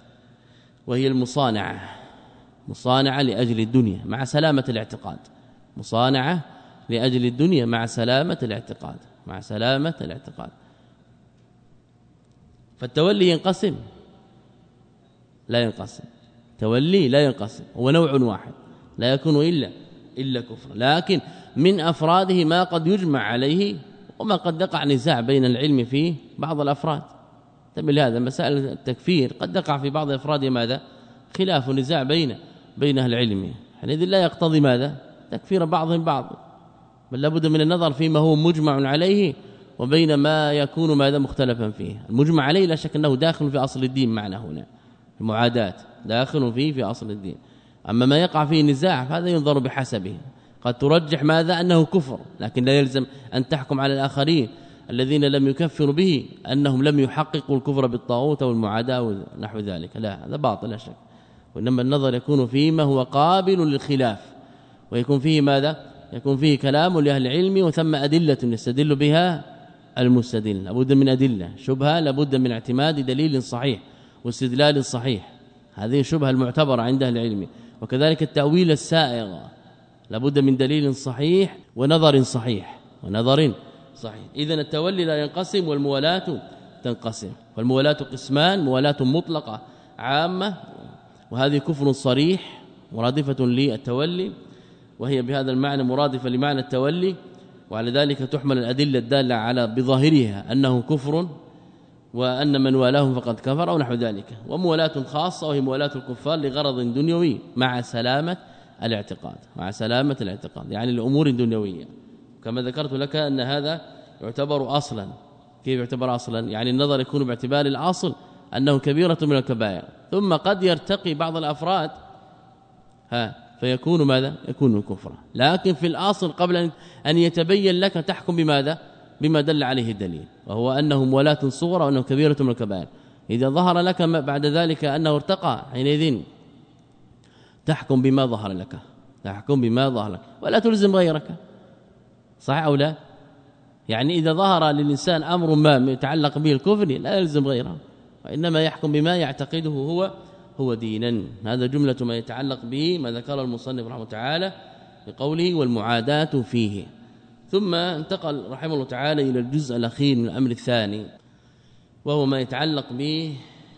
وهي المصانعة، مصانعة لأجل الدنيا مع سلامة الاعتقاد، مصانعة لأجل الدنيا مع سلامة الاعتقاد، مع سلامة الاعتقاد. فالتولي ينقسم؟ لا ينقسم، تولي لا ينقسم، هو نوع واحد لا يكون إلا إلا كفر، لكن من أفراده ما قد يجمع عليه وما قد يقع نزاع بين العلم فيه بعض الأفراد. تبل هذا مسائل التكفير قد يقع في بعض أفراد ماذا؟ خلاف ونزاع بين بين أهل العلم، حينئذ لا يقتضي ماذا؟ تكفير بعضهم بعض، بل لابد من النظر فيما هو مجمع عليه وبين ما يكون ماذا مختلفا فيه. المجمع عليه لا شك أنه داخل في أصل الدين معنا هنا، المعاداة داخل فيه في أصل الدين. أما ما يقع فيه نزاع فهذا ينظر بحسبه، قد ترجح ماذا أنه كفر، لكن لا يلزم أن تحكم على الآخرين الذين لم يكفروا به أنهم لم يحققوا الكفر بالطاغوت والمعاداة ونحو ذلك، لا هذا باطل لا شك. وإنما النظر يكون فيما هو قابل للخلاف، ويكون فيه ماذا؟ يكون فيه كلام لأهل العلم وثم أدلة يستدل بها المستدل، لابد من أدلة. شبهة لابد من اعتماد دليل صحيح واستدلال صحيح، هذه شبهة المعتبرة عند أهل العلم. وكذلك التأويل السائغ لابد من دليل صحيح ونظر صحيح ونظر صحيح. إذن التولي لا ينقسم والموالاة تنقسم. والموالاة قسمان: موالاة مطلقة عامة، وهذه كفر صريح مرادفة للتولي، وهي بهذا المعنى مرادفة لمعنى التولي، وعلى ذلك تحمل الأدلة الدالة على بظاهرها أنه كفر وأن من والاهم فقد كفر أو نحو ذلك. وموالاة خاصة وهي موالاة الكفار لغرض دنيوي مع سلامة الاعتقاد، مع سلامة الاعتقاد يعني الأمور الدنيوية. كما ذكرت لك أن هذا يعتبر أصلا. كيف يعتبر أصلا؟ يعني النظر يكون باعتبار الأصل أنه كبيرة من الكبائر، ثم قد يرتقي بعض الأفراد ها فيكون ماذا؟ يكون كفرا، لكن في الأصل قبل أن يتبين لك تحكم بماذا؟ بما دل عليه الدليل، وهو أنه موالاة صغرى وأنه كبيرة من الكبائر. إذا ظهر لك بعد ذلك أنه ارتقى، حينئذ تحكم بما ظهر لك، تحكم بما ظهر لك ولا تلزم غيرك، صح أو لا؟ يعني إذا ظهر للإنسان أمر ما يتعلق به الكفر لا يلزم غيره، وإنما يحكم بما يعتقده هو هو دينا. هذا جملة ما يتعلق به ما ذكر المصنف رحمه الله تعالى بقوله والمعاداة فيه. ثم انتقل رحمه الله تعالى إلى الجزء الأخير من الأمر الثاني، وهو ما يتعلق به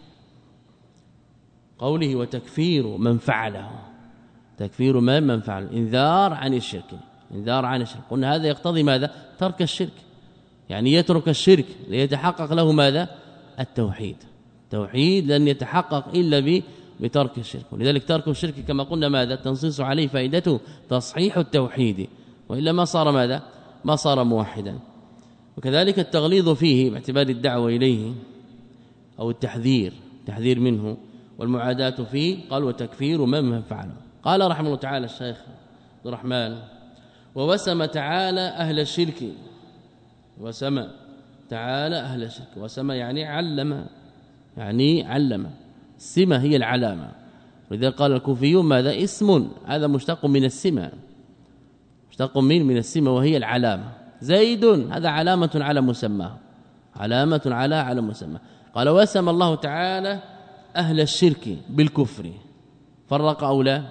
قوله وتكفير من فعله، تكفير من من فعل، انذار عن الشرك، انذار عن الشرك. قلنا هذا يقتضي ماذا؟ ترك الشرك، يعني يترك الشرك ليتحقق له ماذا؟ التوحيد. توحيد لن يتحقق إلا بترك الشرك، ولذلك ترك الشرك كما قلنا ماذا؟ تنصيص عليه فائدته تصحيح التوحيد، وإلا ما صار ماذا؟ ما صار موحدا. وكذلك التغليظ فيه باعتبار الدعوة إليه أو التحذير، تحذير منه. والمعاداة فيه قال وتكفير من من فعله. قال رحمه الله تعالى الشيخ عبد الرحمن ووسم تعالى أهل الشرك، وسم تعالى أهل الشرك، وسم يعني علم، يعني علم، السمة هي العلامة. ولذا قال الكوفيون ماذا؟ اسم، هذا مشتق من السمة، مشتق من من السمة وهي العلامة. زيد هذا علامة على مسماه، علامة على على مسماه. قال وسم الله تعالى أهل الشرك بالكفر، فرق أو لا؟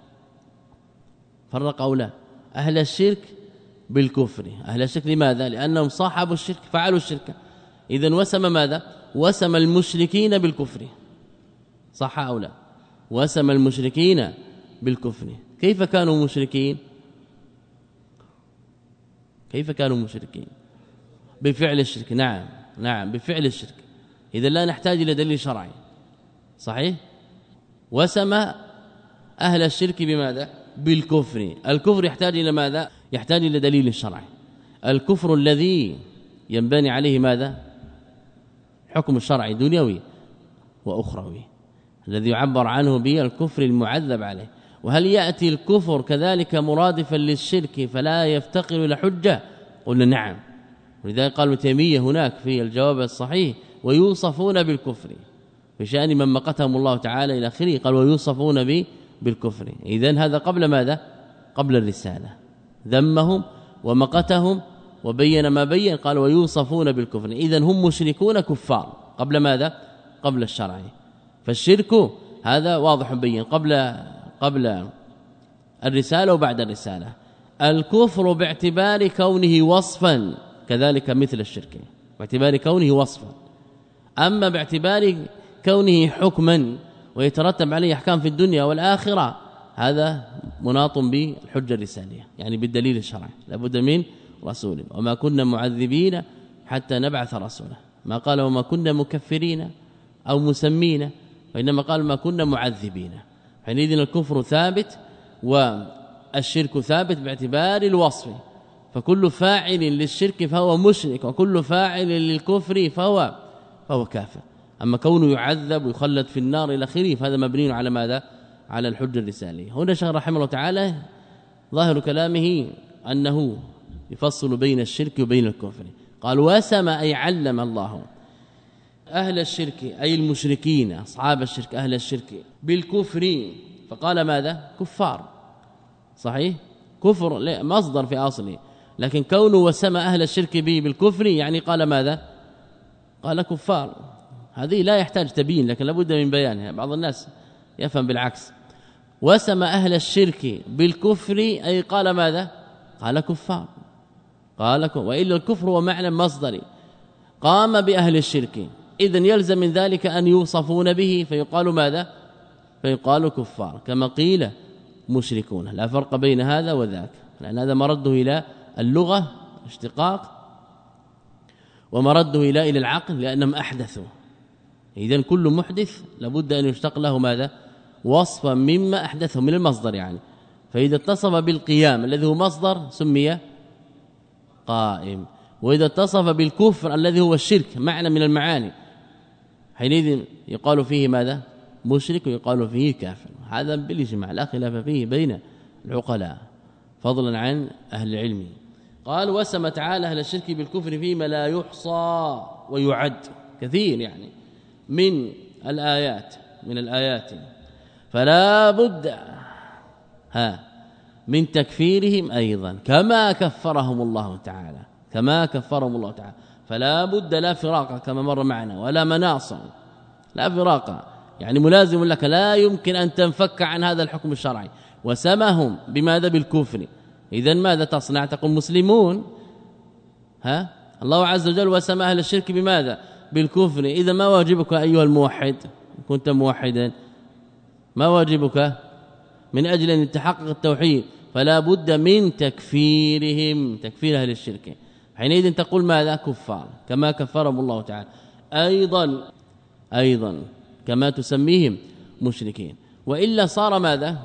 فرق أو لا؟ أهل الشرك بالكفر. أهل الشرك لماذا؟ لأنهم صاحبوا الشرك، فعلوا الشرك. إذن وسم ماذا؟ وسم المشركين بالكفر، صح أو لا؟ وسم المشركين بالكفر. كيف كانوا مشركين؟ كيف كانوا مشركين؟ بفعل الشرك. نعم نعم بفعل الشرك. إذا لا نحتاج إلى دليل شرعي، صحيح؟ وسم أهل الشرك بماذا؟ بالكفر. الكفر يحتاج إلى ماذا؟ يحتاج إلى دليل شرعي. الكفر الذي ينبني عليه ماذا؟ حكم الشرعي دنيوي وأخروي، الذي يعبر عنه بالكفر المعذب عليه. وهل يأتي الكفر كذلك مرادفا للشرك فلا يفتقر إلى حجة؟ قلنا نعم. ولذلك قال ابن تيمية هناك في الجواب الصحيح ويوصفون بالكفر في شأن من مقتهم الله تعالى إلى آخره، قال ويوصفون به بالكفر. إذن هذا قبل ماذا؟ قبل الرسالة، ذمهم ومقتهم وبين ما بين، قال ويوصفون بالكفر. إذن هم مشركون كفار قبل ماذا؟ قبل الشرع. فالشرك هذا واضح بين قبل قبل الرسالة وبعد الرسالة. الكفر باعتبار كونه وصفا كذلك مثل الشرك، باعتبار كونه وصفا. أما باعتبار كونه حكما ويترتب عليه احكام في الدنيا والآخرة، هذا مناط بالحجة الرسالية، يعني بالدليل الشرعي، لابد من رسول. وما كنا معذبين حتى نبعث رسولا، ما قال وما كنا مكفرين أو مسمين، وإنما قال ما كنا معذبين. حينئذ الكفر ثابت والشرك ثابت باعتبار الوصف، فكل فاعل للشرك فهو مشرك وكل فاعل للكفر فهو فهو كافر. أما كونه يعذب ويخلد في النار إلى آخره فهذا مبني على ماذا؟ على الحجة الرسالية. هنا شيخ رحمه الله تعالى ظاهر كلامه أنه يفصل بين الشرك وبين الكفر. قال وسم أي علم الله أهل الشرك أي المشركين أصحاب الشرك أهل الشرك بالكفر، فقال ماذا؟ كفار. صحيح؟ كفر مصدر في أصله، لكن كونه وسم أهل الشرك به بالكفر يعني قال ماذا؟ قال كفار. هذه لا يحتاج تبيين لكن لابد من بيانها، بعض الناس يفهم بالعكس. وسم أهل الشرك بالكفر أي قال ماذا؟ قال كفار. قال وإلا الكفر هو معنى مصدري قام بأهل الشرك، إذن يلزم من ذلك أن يوصفون به فيقال ماذا؟ فيقال كفار، كما قيل مشركون. لا فرق بين هذا وذاك، لأن هذا مرده إلى اللغة اشتقاق ومرده إلى إلى العقل لأنهم أحدثوا. إذن كل محدث لابد أن يشتق له ماذا؟ وصفا مما أحدثه من المصدر يعني. فإذا اتصف بالقيام الذي هو مصدر سمي قائم، وإذا اتصف بالكفر الذي هو الشرك معنى من المعاني حينئذ يقال فيه ماذا؟ مشرك ويقال فيه كافر. هذا بالإجماع لا خلاف فيه بين العقلاء فضلا عن أهل العلم. قال وسم تعالى أهل الشرك بالكفر فيما لا يحصى ويعد، كثير يعني من الآيات من الآيات فلا بد ها من تكفيرهم أيضا كما كفرهم الله تعالى كما كفرهم الله تعالى. فلا بد لا فراق كما مر معنا ولا مناص، لا فراق يعني ملازم لك، لا يمكن أن تنفك عن هذا الحكم الشرعي. وسمهم بماذا؟ بالكفر. إذن ماذا تصنع؟ تقول مسلمون. ها الله عز وجل وسم أهل الشرك بماذا؟ بالكفر. إذا ما واجبك أيها الموحد كنت موحدا؟ ما واجبك من أجل أن يتحقق التوحيد؟ فلا بد من تكفيرهم، تكفير أهل الشرك. حينئذ تقول ماذا؟ كفار كما كفرهم الله تعالى. أيضا أيضا كما تسميهم مشركين. وإلا صار ماذا؟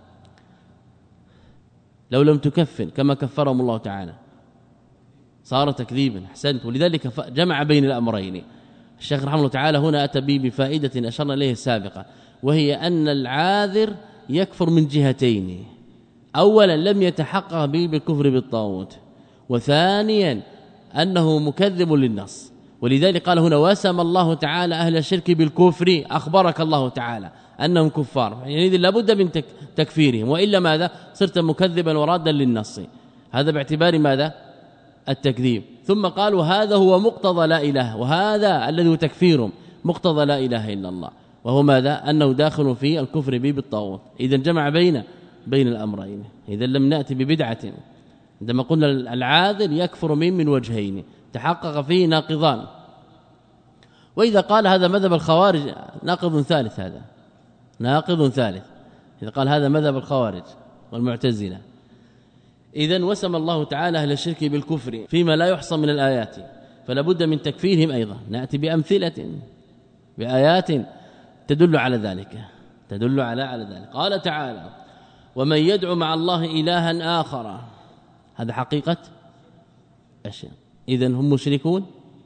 لو لم تكفر كما كفرهم الله تعالى صار تكذيبا. احسنت. ولذلك جمع بين الأمرين. الشيخ رحمه الله تعالى هنا أتى به بفائدة أشرنا إليه السابقة، وهي أن العاذر يكفر من جهتين: اولا لم يتحقق به بالكفر بالطاغوت، وثانيا انه مكذب للنص. ولذلك قال هنا وسم الله تعالى اهل الشرك بالكفر، اخبرك الله تعالى انهم كفار، يعني اذا لابد من تكفيرهم، والا ماذا؟ صرت مكذبا ورادا للنص. هذا باعتبار ماذا؟ التكذيب. ثم قالوا هذا هو مقتضى لا اله، وهذا الذي هو تكفيرهم مقتضى لا اله الا الله، وهو ماذا؟ انه داخل في الكفر به بالطاغوت. اذا جمع بين بين الامرين. اذا لم ناتي ببدعه. عندما قلنا العاذل يكفر من من وجهين تحقق فيه ناقضان. واذا قال هذا مذهب الخوارج ناقض ثالث، هذا ناقض ثالث اذا قال هذا مذهب الخوارج والمعتزله. اذا وسم الله تعالى اهل الشرك بالكفر فيما لا يحصى من الايات، فلا بد من تكفيرهم ايضا. ناتي بامثله بايات تدل على ذلك تدل على على ذلك. قال تعالى ومن يدعو مع الله إلها آخر، هذا حقيقة أشياء. إذن هم مشركون؟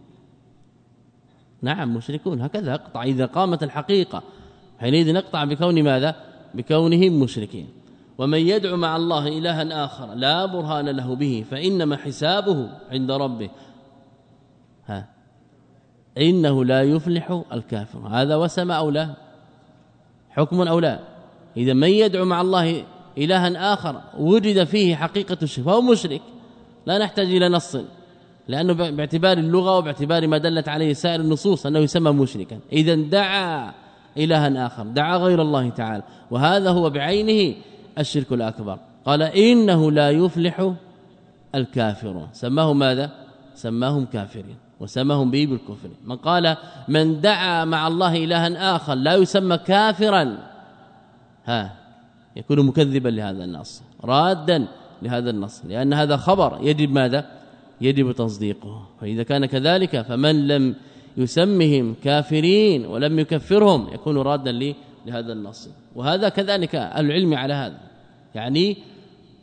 نعم مشركون، هكذا اقطع. إذا قامت الحقيقة حينئذ نقطع بكون ماذا؟ بكونهم مشركين. ومن يدعو مع الله إلها آخر لا برهان له به فإنما حسابه عند ربه ها إنه لا يفلح الكافر. هذا وسم أو لا؟ حكم أو لا؟ إذا من يدعو مع الله إلها آخر وجد فيه حقيقة الشرك فهو مشرك، لا نحتاج إلى نص، لأنه باعتبار اللغة وباعتبار ما دلت عليه سائر النصوص أنه يسمى مشركا. إذا دعا إلها آخر، دعا غير الله تعالى، وهذا هو بعينه الشرك الأكبر. قال إنه لا يفلح الكافرون، سماه ماذا؟ سماهم كافرين وسماهم به بالكفر. من قال من دعا مع الله إلها آخر لا يسمى كافرا ها يكون مكذبا لهذا النص، رادا لهذا النص، لأن هذا خبر يجب ماذا؟ يجب تصديقه. فإذا كان كذلك فمن لم يسمهم كافرين ولم يكفرهم يكون رادا لهذا النص. وهذا كذلك العلم على هذا، يعني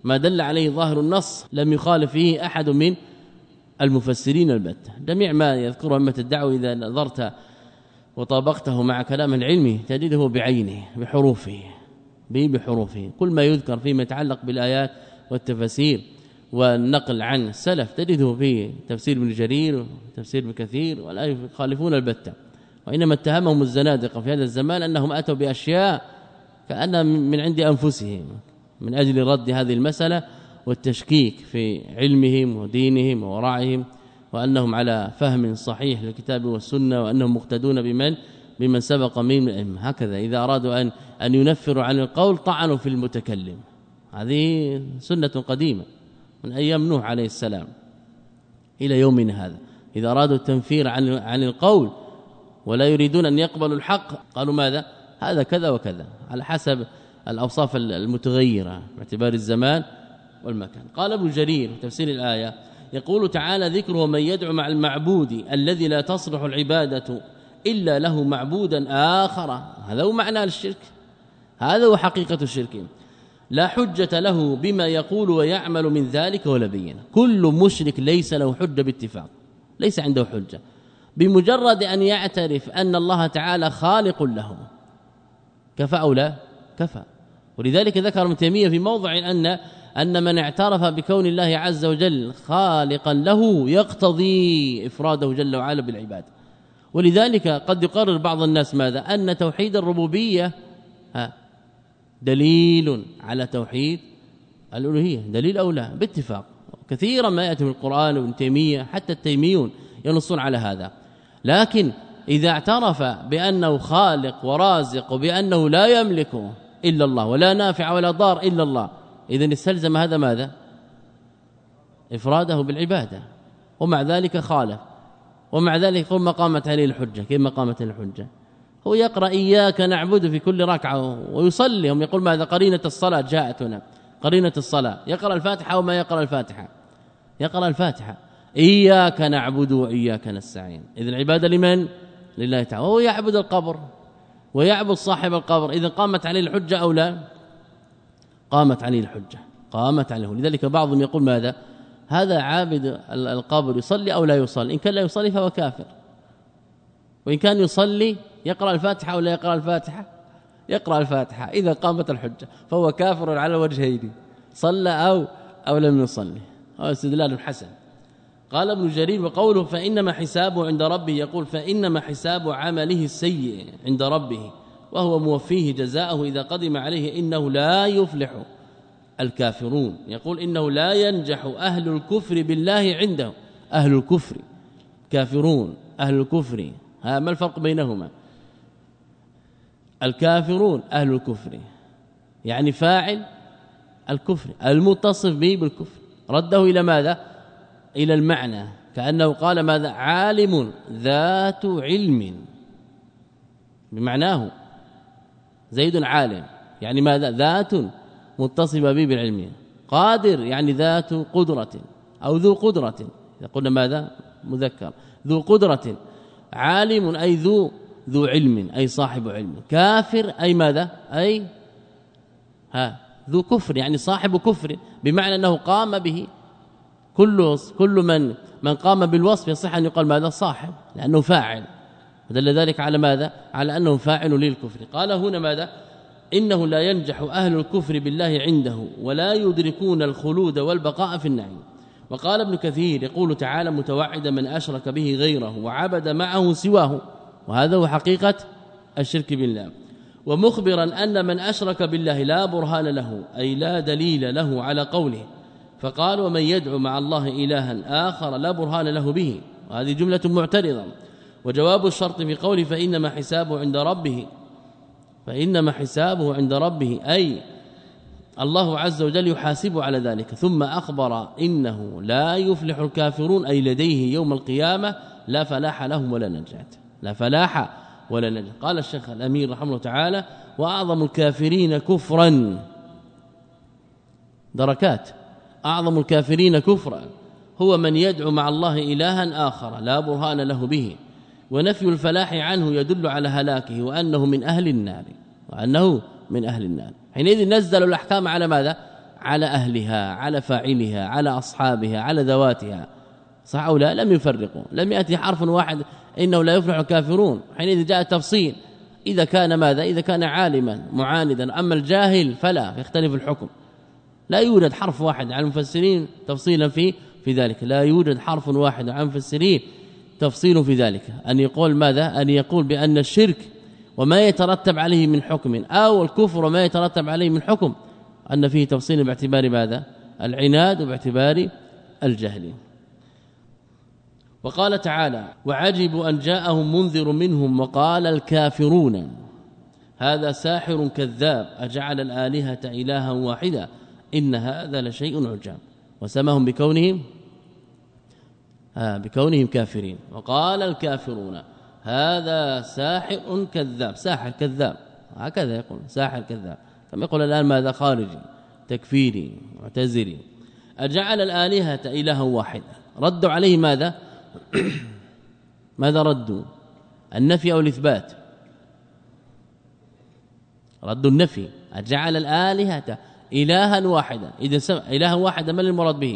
ما دل عليه ظاهر النص لم يخالف فيه أحد من المفسرين البتة. جميع ما يذكره أئمة الدعوة إذا نظرت وطابقته مع كلام العلمي تجده بعينه بحروفه بحروفه. كل ما يذكر فيما يتعلق بالآيات والتفاسير والنقل عن السلف تجده في تفسير ابن جرير وتفسير ابن كثير ولا يخالفون البتة. وإنما اتهمهم الزنادقة في هذا الزمان أنهم أتوا بأشياء كأنها من عند أنفسهم من أجل رد هذه المسألة والتشكيك في علمهم ودينهم وورعهم، وأنهم على فهم صحيح للكتاب والسنة، وأنهم مقتدون بمن بمن سبق من الأئمة. هكذا إذا أرادوا أن أن ينفروا عن القول طعنوا في المتكلم. هذه سنة قديمة من أيام نوح عليه السلام إلى يومنا هذا. إذا أرادوا التنفير عن عن القول ولا يريدون أن يقبلوا الحق قالوا ماذا؟ هذا كذا وكذا على حسب الأوصاف المتغيرة باعتبار الزمان والمكان. قال ابن جرير في تفسير الآية يقول تعالى ذكره من يدعو مع المعبود الذي لا تصلح العبادة إلا له معبودا آخر. هذا هو معنى الشرك، هذا هو حقيقة الشرك. لا حجة له بما يقول ويعمل من ذلك ولا بينه. كل مشرك ليس له حجة باتفاق، ليس عنده حجة بمجرد أن يعترف أن الله تعالى خالق له. كفى أو لا؟ كفى. ولذلك ذكر ابن تيمية في موضع أن أن من اعترف بكون الله عز وجل خالقا له يقتضي إفراده جل وعلا بالعبادة. ولذلك قد يقرر بعض الناس ماذا؟ أن توحيد الربوبية ها دليل على توحيد الألوهية، دليل أو لا باتفاق. كثيرا ما يأتي في القرآن وابن تيمية حتى التيميون ينصون على هذا. لكن إذا اعترف بأنه خالق ورازق وبأنه لا يملك إلا الله ولا نافع ولا ضار إلا الله، إذن استلزم هذا ماذا؟ إفراده بالعبادة. ومع ذلك خالف، ومع ذلك يقول ما قامت عليه الحجة. كيف ما قامت عليه الحجة؟ هو يقرأ إياك نعبد في كل ركعة ويصلي. هم يقول ماذا؟ قرينة الصلاة جاءت هنا، قرينة الصلاة يقرأ الفاتحة وما يقرأ الفاتحة، يقرأ الفاتحة إياك نعبد وإياك نستعين. إذن العبادة لمن؟ لله تعالى. وهو يعبد القبر ويعبد صاحب القبر. إذن قامت عليه الحجة أو لا؟ قامت عليه الحجة، قامت عليه. لذلك بعضهم يقول ماذا؟ هذا عابد القبر يصلي أو لا يصلي؟ إن كان لا يصلي فهو كافر، وإن كان يصلي يقرأ الفاتحة ولا يقرأ الفاتحة؟ يقرأ الفاتحة. إذا قامت الحجة فهو كافر على وجهين، صلى أو أو لم يصلي. هذا استدلال حسن. قال ابن جرير وقوله فإنما حسابه عند ربه، يقول فإنما حساب عمله السيء عند ربه وهو موفيه جزاءه إذا قدم عليه. إنه لا يفلح الكافرون، يقول إنه لا ينجح أهل الكفر بالله عنده. أهل الكفر كافرون، أهل الكفر ها ما الفرق بينهما؟ الكافرون أهل الكفر يعني فاعل الكفر المتصف به بالكفر، رده إلى ماذا؟ إلى المعنى، كأنه قال ماذا؟ عالم ذات علم، بمعناه زيد عالم يعني ماذا؟ ذات متصفة به بالعلم. قادر يعني ذات قدرة أو ذو قدرة، إذا قلنا ماذا؟ مذكر ذو قدرة. عالم أي ذو ذو علم أي صاحب علم. كافر أي ماذا؟ أي ها ذو كفر يعني صاحب كفر، بمعنى أنه قام به. كل كل من من قام بالوصف يصح أن يقال ماذا؟ صاحب، لأنه فاعل. ودل ذلك على ماذا؟ على أنه فاعل للكفر. قال هنا ماذا؟ إنه لا ينجح أهل الكفر بالله عنده ولا يدركون الخلود والبقاء في النعيم. وقال ابن كثير يقول تعالى متوعدا من أشرك به غيره وعبد معه سواه، وهذا هو حقيقة الشرك بالله. ومخبرا أن من أشرك بالله لا برهان له أي لا دليل له على قوله، فقال ومن يدعو مع الله إلها آخر لا برهان له به، وهذه جملة معترضة. وجواب الشرط في قوله فإنما حسابه عند ربه، فإنما حسابه عند ربه أي الله عز وجل يحاسبه على ذلك. ثم أخبر إنه لا يفلح الكافرون أي لديه يوم القيامة لا فلاح لهم ولا نجاة، لا فلاح ولا نجاة. قال الشيخ الأمير رحمه الله تعالى وأعظم الكافرين كفرا، دركات، أعظم الكافرين كفرا هو من يدعو مع الله إلها آخر لا برهان له به، ونفي الفلاح عنه يدل على هلاكه وأنه من أهل النار، وأنه من أهل النار. حينئذ نزل الأحكام على ماذا؟ على أهلها على فاعلها على أصحابها على ذواتها، صح أو لا؟ لم يفرقوا، لم يأتي حرف واحد إنه لا يفلح الكافرون. حينئذ جاء التفصيل إذا كان ماذا؟ إذا كان عالما معاندا، أما الجاهل فلا، يختلف الحكم. لا يوجد حرف واحد على المفسرين تفصيلا في في ذلك، لا يوجد حرف واحد على المفسرين تفصيل في ذلك. أن يقول ماذا؟ أن يقول بأن الشرك وما يترتب عليه من حكم أو الكفر وما يترتب عليه من حكم أن فيه تفصيل باعتبار ماذا؟ العناد وباعتبار الجهل. وقال تعالى: وعجبوا أن جاءهم منذر منهم وقال الكافرون هذا ساحر كذاب أجعل الآلهة إلها واحدا إن هذا لشيء عجاب. وسمهم بكونهم آه بكونهم كافرين. وقال الكافرون هذا ساحر كذاب، ساحر كذاب، هكذا يقول ساحر كذاب، كما يقول الآن ماذا؟ خارجي تكفيري معتزلي. أجعل الآلهة إلها واحدا، ردوا عليه ماذا؟ ماذا ردوا؟ النفي أو الإثبات؟ ردوا النفي. أجعل الآلهة إلها واحدا، إذا سمع إلها واحدا ما المراد به؟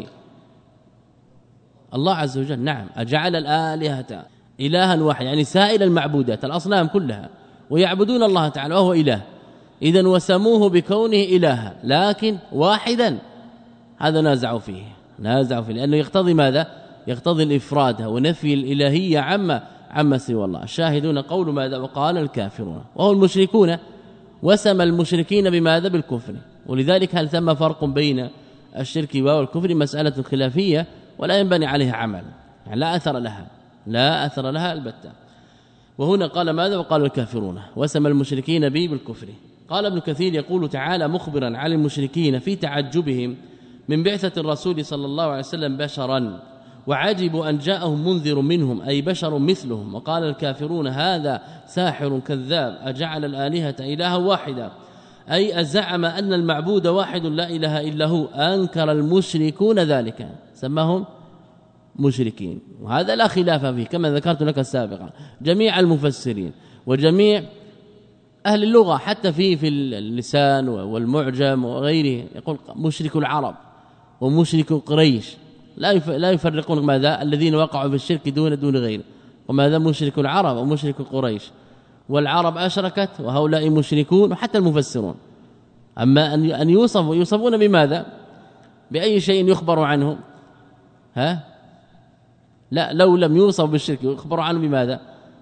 الله عز وجل. نعم، أجعل الآلهة إلها واحدا يعني سائر المعبودات الأصنام كلها ويعبدون الله تعالى وهو إله، إذن وسموه بكونه إلها لكن واحدا، هذا نازعوا فيه نازعوا فيه لأنه يقتضي ماذا؟ يقتضي الإفراد ونفي الإلهية عما عما سوى الله. الشاهدون قول ماذا؟ وقال الكافرون، وهو المشركون، وسم المشركين بماذا؟ بالكفر. ولذلك هل ثم فرق بين الشرك والكفر؟ مسألة خلافية ولا ينبني عليها عمل، يعني لا أثر لها لا أثر لها البتة. وهنا قال ماذا؟ وقال الكافرون وسم المشركين به بالكفر. قال ابن كثير يقول تعالى مخبرا عن المشركين في تعجبهم من بعثة الرسول صلى الله عليه وسلم بشرا، وعجبوا أن جاءهم منذر منهم أي بشر مثلهم. وقال الكافرون هذا ساحر كذاب أجعل الآلهة إلها واحدا أي أزعم أن المعبود واحد لا إله إلا هو. أنكر المشركون ذلك، سماهم مشركين، وهذا لا خلاف فيه كما ذكرت لك سابقا. جميع المفسرين وجميع أهل اللغة حتى في في اللسان والمعجم وغيره يقول مشرك العرب ومشرك قريش، لا لا يفرقون ماذا؟ الذين وقعوا في الشرك دون دون غيره، وماذا؟ مشرك العرب ومشرك قريش، والعرب أشركت وهؤلاء مشركون، وحتى المفسرون. أما أن أن يوصفوا يوصفون بماذا؟ بأي شيء يخبر عنه؟ ها؟ لا، لو لم يوصف بالشرك يخبر عنه بماذا؟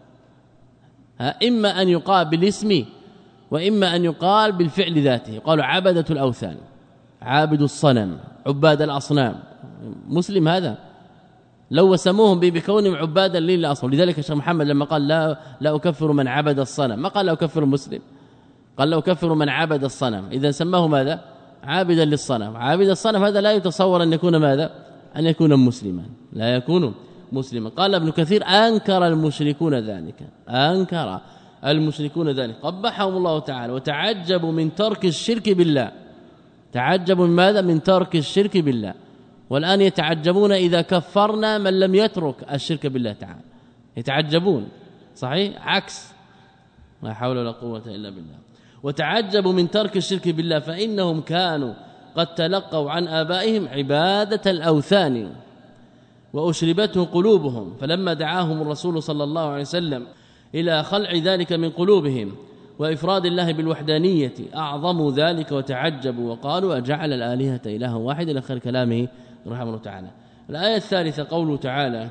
ها؟ إما أن يقال بالاسم وإما أن يقال بالفعل ذاته. قالوا عبدة الأوثان، عابد الصنم، عباد الأصنام. مسلم هذا؟ لو وسموهم بكونهم عبادا للأصنام. لذلك الشيخ محمد لما قال لا لا أكفر من عبد الصنم ما قال لا أكفر مسلم، قال لا أكفر من عبد الصنم. إذا سماه ماذا؟ عابدا للصنم. عابد الصنم هذا لا يتصور أن يكون ماذا؟ أن يكون مسلما، لا يكون مسلما. قال ابن كثير أنكر المشركون ذلك، أنكر المشركون ذلك قبحهم الله تعالى، وتعجبوا من ترك الشرك بالله. تعجبوا من ماذا؟ من ترك الشرك بالله. والآن يتعجبون إذا كفرنا من لم يترك الشرك بالله تعالى، يتعجبون صحيح عكس، لا حول ولا قوة إلا بالله. وتعجبوا من ترك الشرك بالله فإنهم كانوا قد تلقوا عن آبائهم عبادة الأوثان وأشربته قلوبهم، فلما دعاهم الرسول صلى الله عليه وسلم إلى خلع ذلك من قلوبهم وإفراد الله بالوحدانية أعظموا ذلك وتعجبوا وقالوا أجعل الآلهة إلها واحدا إلى آخر كلامه رحمه الله تعالى. الآية الثالثة قوله تعالى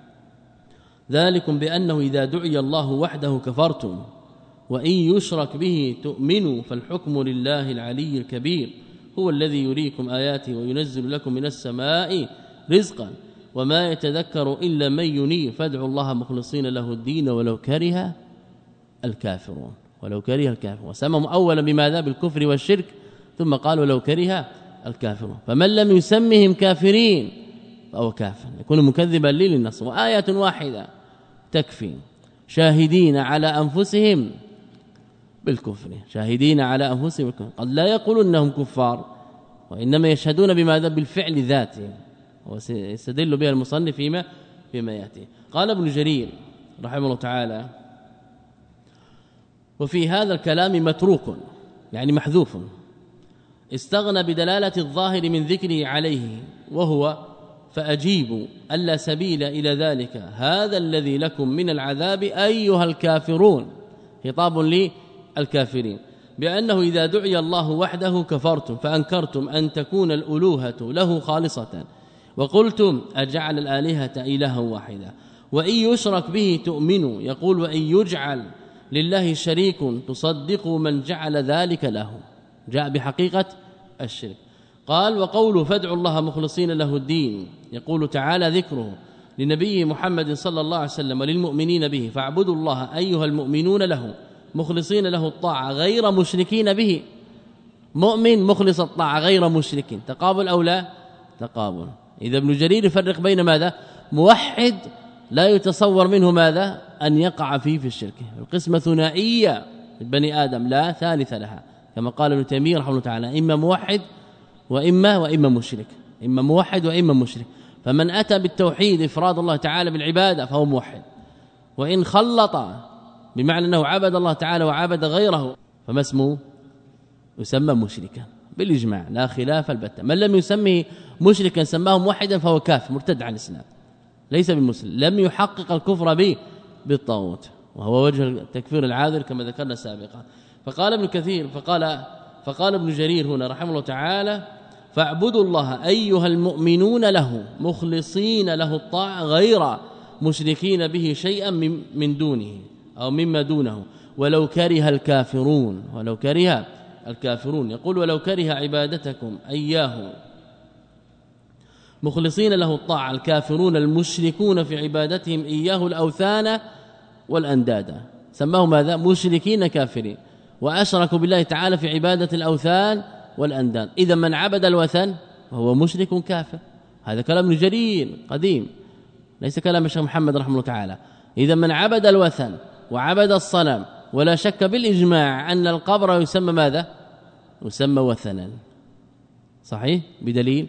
ذلكم بأنه إذا دعي الله وحده كفرتم وإن يشرك به تؤمنوا فالحكم لله العلي الكبير هو الذي يريكم آياته وينزل لكم من السماء رزقا وما يتذكر إلا من ينيب فادعوا الله مخلصين له الدين ولو كره الكافرون ولو كره الكافرون. وسمهم أولا بماذا؟ بالكفر والشرك، ثم قالوا لو كره الكافرون. فمن لم يسمهم كافرين فهو كافر، يكون مكذبا للنص. وآية واحدة تكفي، شاهدين على أنفسهم بالكفر، شاهدين على أنفسهم بالكفر. قد لا يقولون أنهم كفار وإنما يشهدون بماذا؟ بالفعل ذاته، وسيستدل بها المصنف فيما فيما ياتي. قال ابن جرير رحمه الله تعالى وفي هذا الكلام متروك يعني محذوف استغنى بدلالة الظاهر من ذكره عليه وهو فأجيبوا ألا سبيل إلى ذلك هذا الذي لكم من العذاب أيها الكافرون، خطاب للكافرين، بأنه إذا دعي الله وحده كفرتم فأنكرتم أن تكون الألوهة له خالصة، وقلتم أجعل الآلهة إلها واحدة، وإن يشرك به تؤمنوا، يقول وإن يجعل لله شريك تصدقوا من جعل ذلك له، جاء بحقيقة الشرك. قال وقوله فادعوا الله مخلصين له الدين، يقول تعالى ذكره لنبيه محمد صلى الله عليه وسلم وللمؤمنين به، فاعبدوا الله أيها المؤمنون له مخلصين له الطاعة غير مشركين به. مؤمن مخلص الطاعة غير مشرك، تقابل أو لا تقابل. إذا ابن جرير يفرق بين ماذا؟ موحد لا يتصور منه ماذا؟ أن يقع فيه في الشرك. القسمة ثنائية بني آدم لا ثالث لها، كما قال ابن تيمية رحمه الله تعالى إما موحد وإما وإما مشرك، إما موحد وإما مشرك. فمن أتى بالتوحيد إفراد الله تعالى بالعبادة فهو موحد، وإن خلط بمعنى أنه عبد الله تعالى وعبد غيره فما اسمه؟ يسمى مشركا بالإجماع لا خلاف البتة. من لم يسميه مشركا سماه موحدا فهو كافر مرتد عن الإسلام ليس بالمسلم، لم يحقق الكفر به بالطاغوت، وهو وجه التكفير العاذر كما ذكرنا سابقا. فقال ابن كثير فقال فقال ابن جرير هنا رحمه الله تعالى فاعبدوا الله أيها المؤمنون له مخلصين له الطاعة غير مشركين به شيئا من دونه أو مما دونه ولو كره الكافرون، ولو كره الكافرون. يقول ولو كره عبادتكم إياه مخلصين له الطاعة الكافرون المشركون في عبادتهم إياه الأوثان والأنداد، سماه ماذا؟ مشركين كافرين، وأشركوا بالله تعالى في عبادة الأوثان والأنداد. إذا من عبد الوثن فهو مشرك كافر. هذا كلام ابن جرير قديم ليس كلام الشيخ محمد رحمه الله تعالى. إذا من عبد الوثن وعبد الصنم ولا شك بالإجماع أن القبر يسمى ماذا؟ يسمى وثنا، صحيح؟ بدليل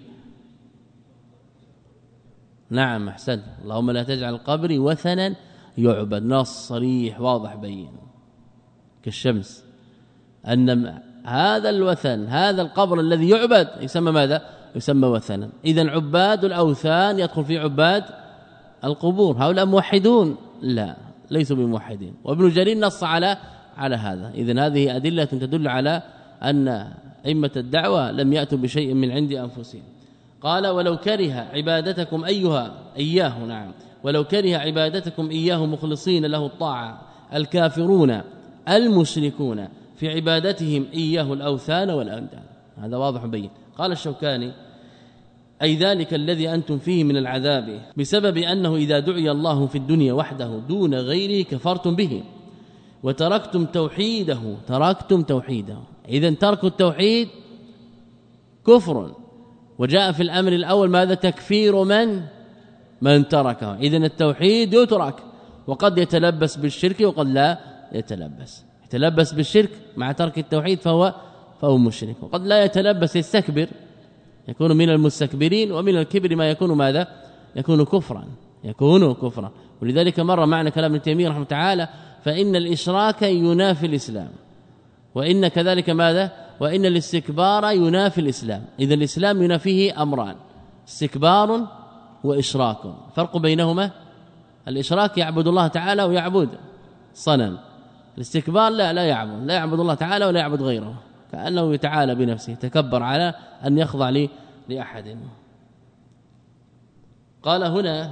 نعم أحسن، اللهم لا تجعل القبر وثنا يعبد، نص صريح واضح بين كالشمس أن هذا الوثن هذا القبر الذي يعبد يسمى ماذا؟ يسمى وثنا. إذن عباد الأوثان يدخل في عباد القبور، هؤلاء موحدون؟ لا ليسوا بموحدين، وابن جرير نص على على هذا. إذن هذه أدلة تدل على أن أئمة الدعوة لم يأتوا بشيء من عند أنفسهم. قال ولو كره عبادتكم أيها إياه نعم ولو كره عبادتكم إياه مخلصين له الطاعة الكافرون المشركون في عبادتهم إياه الأوثان والأنداد. هذا واضح بين. قال الشوكاني أي ذلك الذي أنتم فيه من العذاب بسبب أنه إذا دعي الله في الدنيا وحده دون غيره كفرتم به وتركتم توحيده تركتم توحيده. إذن ترك التوحيد كفر، وجاء في الأمر الأول ماذا؟ تكفير من من تركه. إذن التوحيد يترك، وقد يتلبس بالشرك وقد لا يتلبس. يتلبس بالشرك مع ترك التوحيد فهو فهو مشرك، وقد لا يتلبس يستكبر يكون من المستكبرين، ومن الكبر ما يكون ماذا؟ يكون كفرا يكون كفرا. ولذلك مر معنا كلام ابن تيمية رحمه تعالى فإن الإشراك ينافي الإسلام، وإن كذلك ماذا؟ وإن الاستكبار ينافي الإسلام. إذا الإسلام ينافيه أمران، استكبار وإشراك. فرق بينهما الإشراك يعبد الله تعالى ويعبد صنم، الاستكبار لا لا يعبد لا يعبد الله تعالى ولا يعبد غيره، كأنه يتعالى بنفسه تكبر على أن يخضع لي لأحد. قال هنا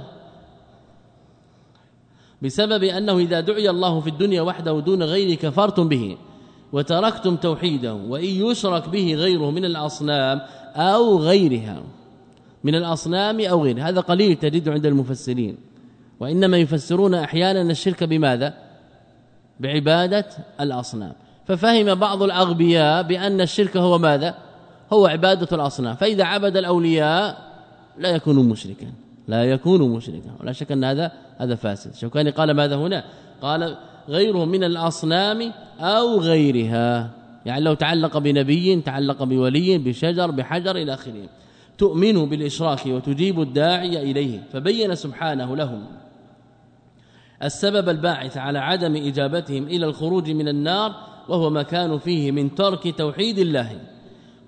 بسبب أنه إذا دعي الله في الدنيا وحده دون غيره كفرتم به وتركتم توحيده، وإن يشرك به غيره من الأصنام أو غيرها من الأصنام أو غيرها. هذا قليل تجد عند المفسرين، وإنما يفسرون أحيانا الشرك بماذا؟ بعبادة الأصنام. ففهم بعض الأغبياء بأن الشرك هو ماذا؟ هو عبادة الأصنام، فإذا عبد الأولياء لا يكون مشركا لا يكون مشركا ولا شك أن هذا هذا فاسد. شوكاني قال ماذا هنا؟ قال غيره من الأصنام أو غيرها، يعني لو تعلق بنبي تعلق بولي بشجر بحجر إلى آخره. تؤمن بالإشراك وتجيب الداعي إليه، فبين سبحانه لهم السبب الباعث على عدم إجابتهم إلى الخروج من النار، وهو ما كانوا فيه من ترك توحيد الله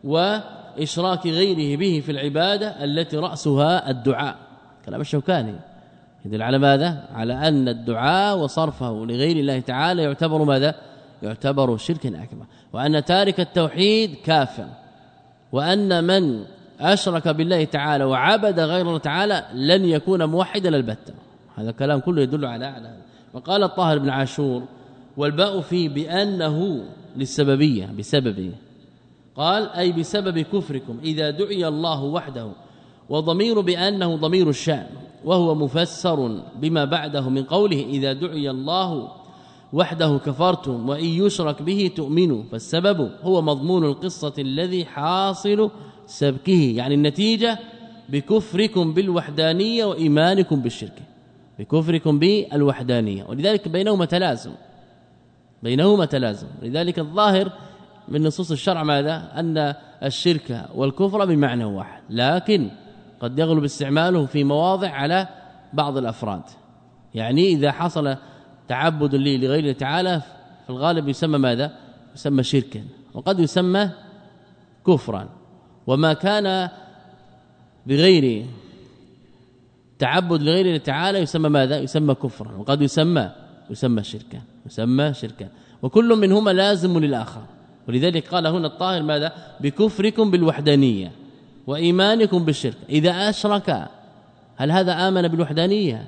وإشراك غيره به في العبادة التي رأسها الدعاء. كلام الشوكاني يدل على ماذا؟ على أن الدعاء وصرفه لغير الله تعالى يعتبر ماذا؟ يعتبر شركا أكبر، وأن تارك التوحيد كافر، وأن من أشرك بالله تعالى وعبد غير الله تعالى لن يكون موحدا البتة. هذا كلام كله يدل على هذا. وقال الطاهر بن عاشور: والباء فيه بأنه للسببية، بسببه، قال أي بسبب كفركم إذا دعي الله وحده، وضمير بأنه ضمير الشأن، وهو مفسر بما بعده من قوله إذا دعي الله وحده كفرتم وإن يشرك به تؤمنوا، فالسبب هو مضمون القصة الذي حاصل سبكه، يعني النتيجة بكفركم بالوحدانية وإيمانكم بالشرك، بكفركم بالوحدانية، ولذلك بينهما تلازم، بينهما تلازم. لذلك الظاهر من نصوص الشرع ماذا؟ أن الشرك والكفر بمعنى واحد، لكن قد يغلب استعماله في مواضع على بعض الأفراد. يعني إذا حصل تعبد لي لغير الله تعالى في الغالب يسمى ماذا؟ يسمى شركا، وقد يسمى كفرا. وما كان بغير تعبد لغير الله تعالى يسمى ماذا؟ يسمى كفرا، وقد يسمى يسمى شركا، يسمى شركا، وكل منهما لازم للآخر. ولذلك قال هنا الطاهر ماذا؟ بكفركم بالوحدانية وإيمانكم بالشرك. إذا أشرك هل هذا آمن بالوحدانية؟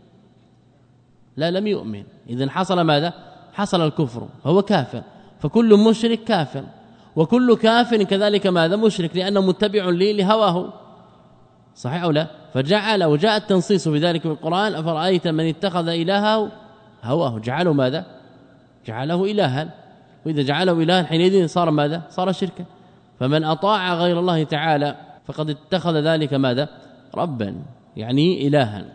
لا، لم يؤمن. إذن حصل ماذا؟ حصل الكفر، فهو كافر، فكل مشرك كافر، وكل كافر كذلك ماذا؟ مشرك، لأنه متبع لي لهواه، صحيح أو لا؟ فجعل، وجاء التنصيص بذلك في القرآن: أفرأيت من اتخذ إلهه هواه، جعله ماذا؟ جعله إلها، وإذا جعله إلها حينئذ صار ماذا؟ صار شركا. فمن أطاع غير الله تعالى فقد اتخذ ذلك ماذا؟ ربا، يعني إلها.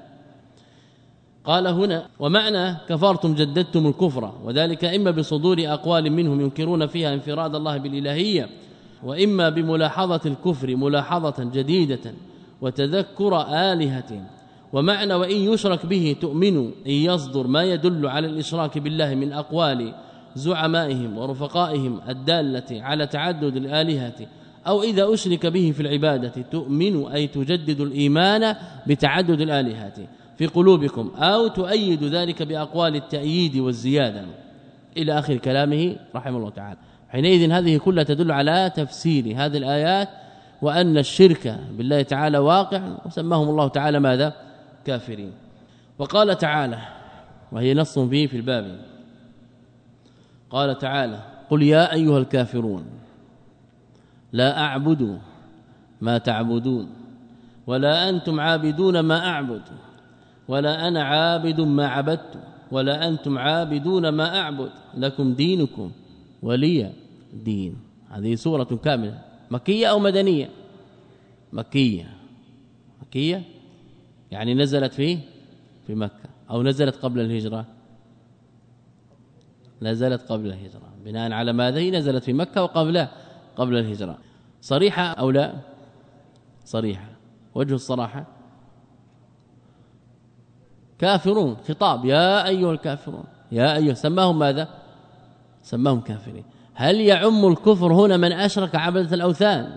قال هنا: ومعنى كفرتم جددتم الكفر، وذلك إما بصدور أقوال منهم ينكرون فيها انفراد الله بالإلهية، وإما بملاحظة الكفر ملاحظة جديدة وتذكر آلهة. ومعنى وإن يشرك به تؤمنوا إن يصدر ما يدل على الإشراك بالله من أقوال زعمائهم ورفقائهم الدالة على تعدد الآلهة، أو إذا أشرك به في العبادة تؤمنوا أي تجدد الإيمان بتعدد الآلهة في قلوبكم، أو تؤيد ذلك بأقوال التأييد والزيادة إلى آخر كلامه رحمه الله تعالى. حينئذ هذه كلها تدل على تفسير هذه الآيات، وأن الشرك بالله تعالى واقع، وسماهم الله تعالى ماذا؟ كافرين. وقال تعالى، وهي نص فيه في الباب، قال تعالى: قل يا أيها الكافرون لا أعبد ما تعبدون ولا أنتم عابدون ما أعبد ولا أنا عابد ما عبدت ولا أنتم عابدون ما أعبد لكم دينكم ولي دين. هذه سورة كاملة، مكية أو مدنية؟ مكية. مكية يعني نزلت في في مكة، أو نزلت قبل الهجرة؟ نزلت قبل الهجرة. بناء على ماذا هي نزلت في مكة وقبل قبل الهجرة؟ صريحة أو لا؟ صريحة. وجه الصراحة كافرون، خطاب يا أيها الكافرون، يا أيها، سماهم ماذا؟ سماهم كافرين. هل يعم الكفر هنا من أشرك عبدة الأوثان؟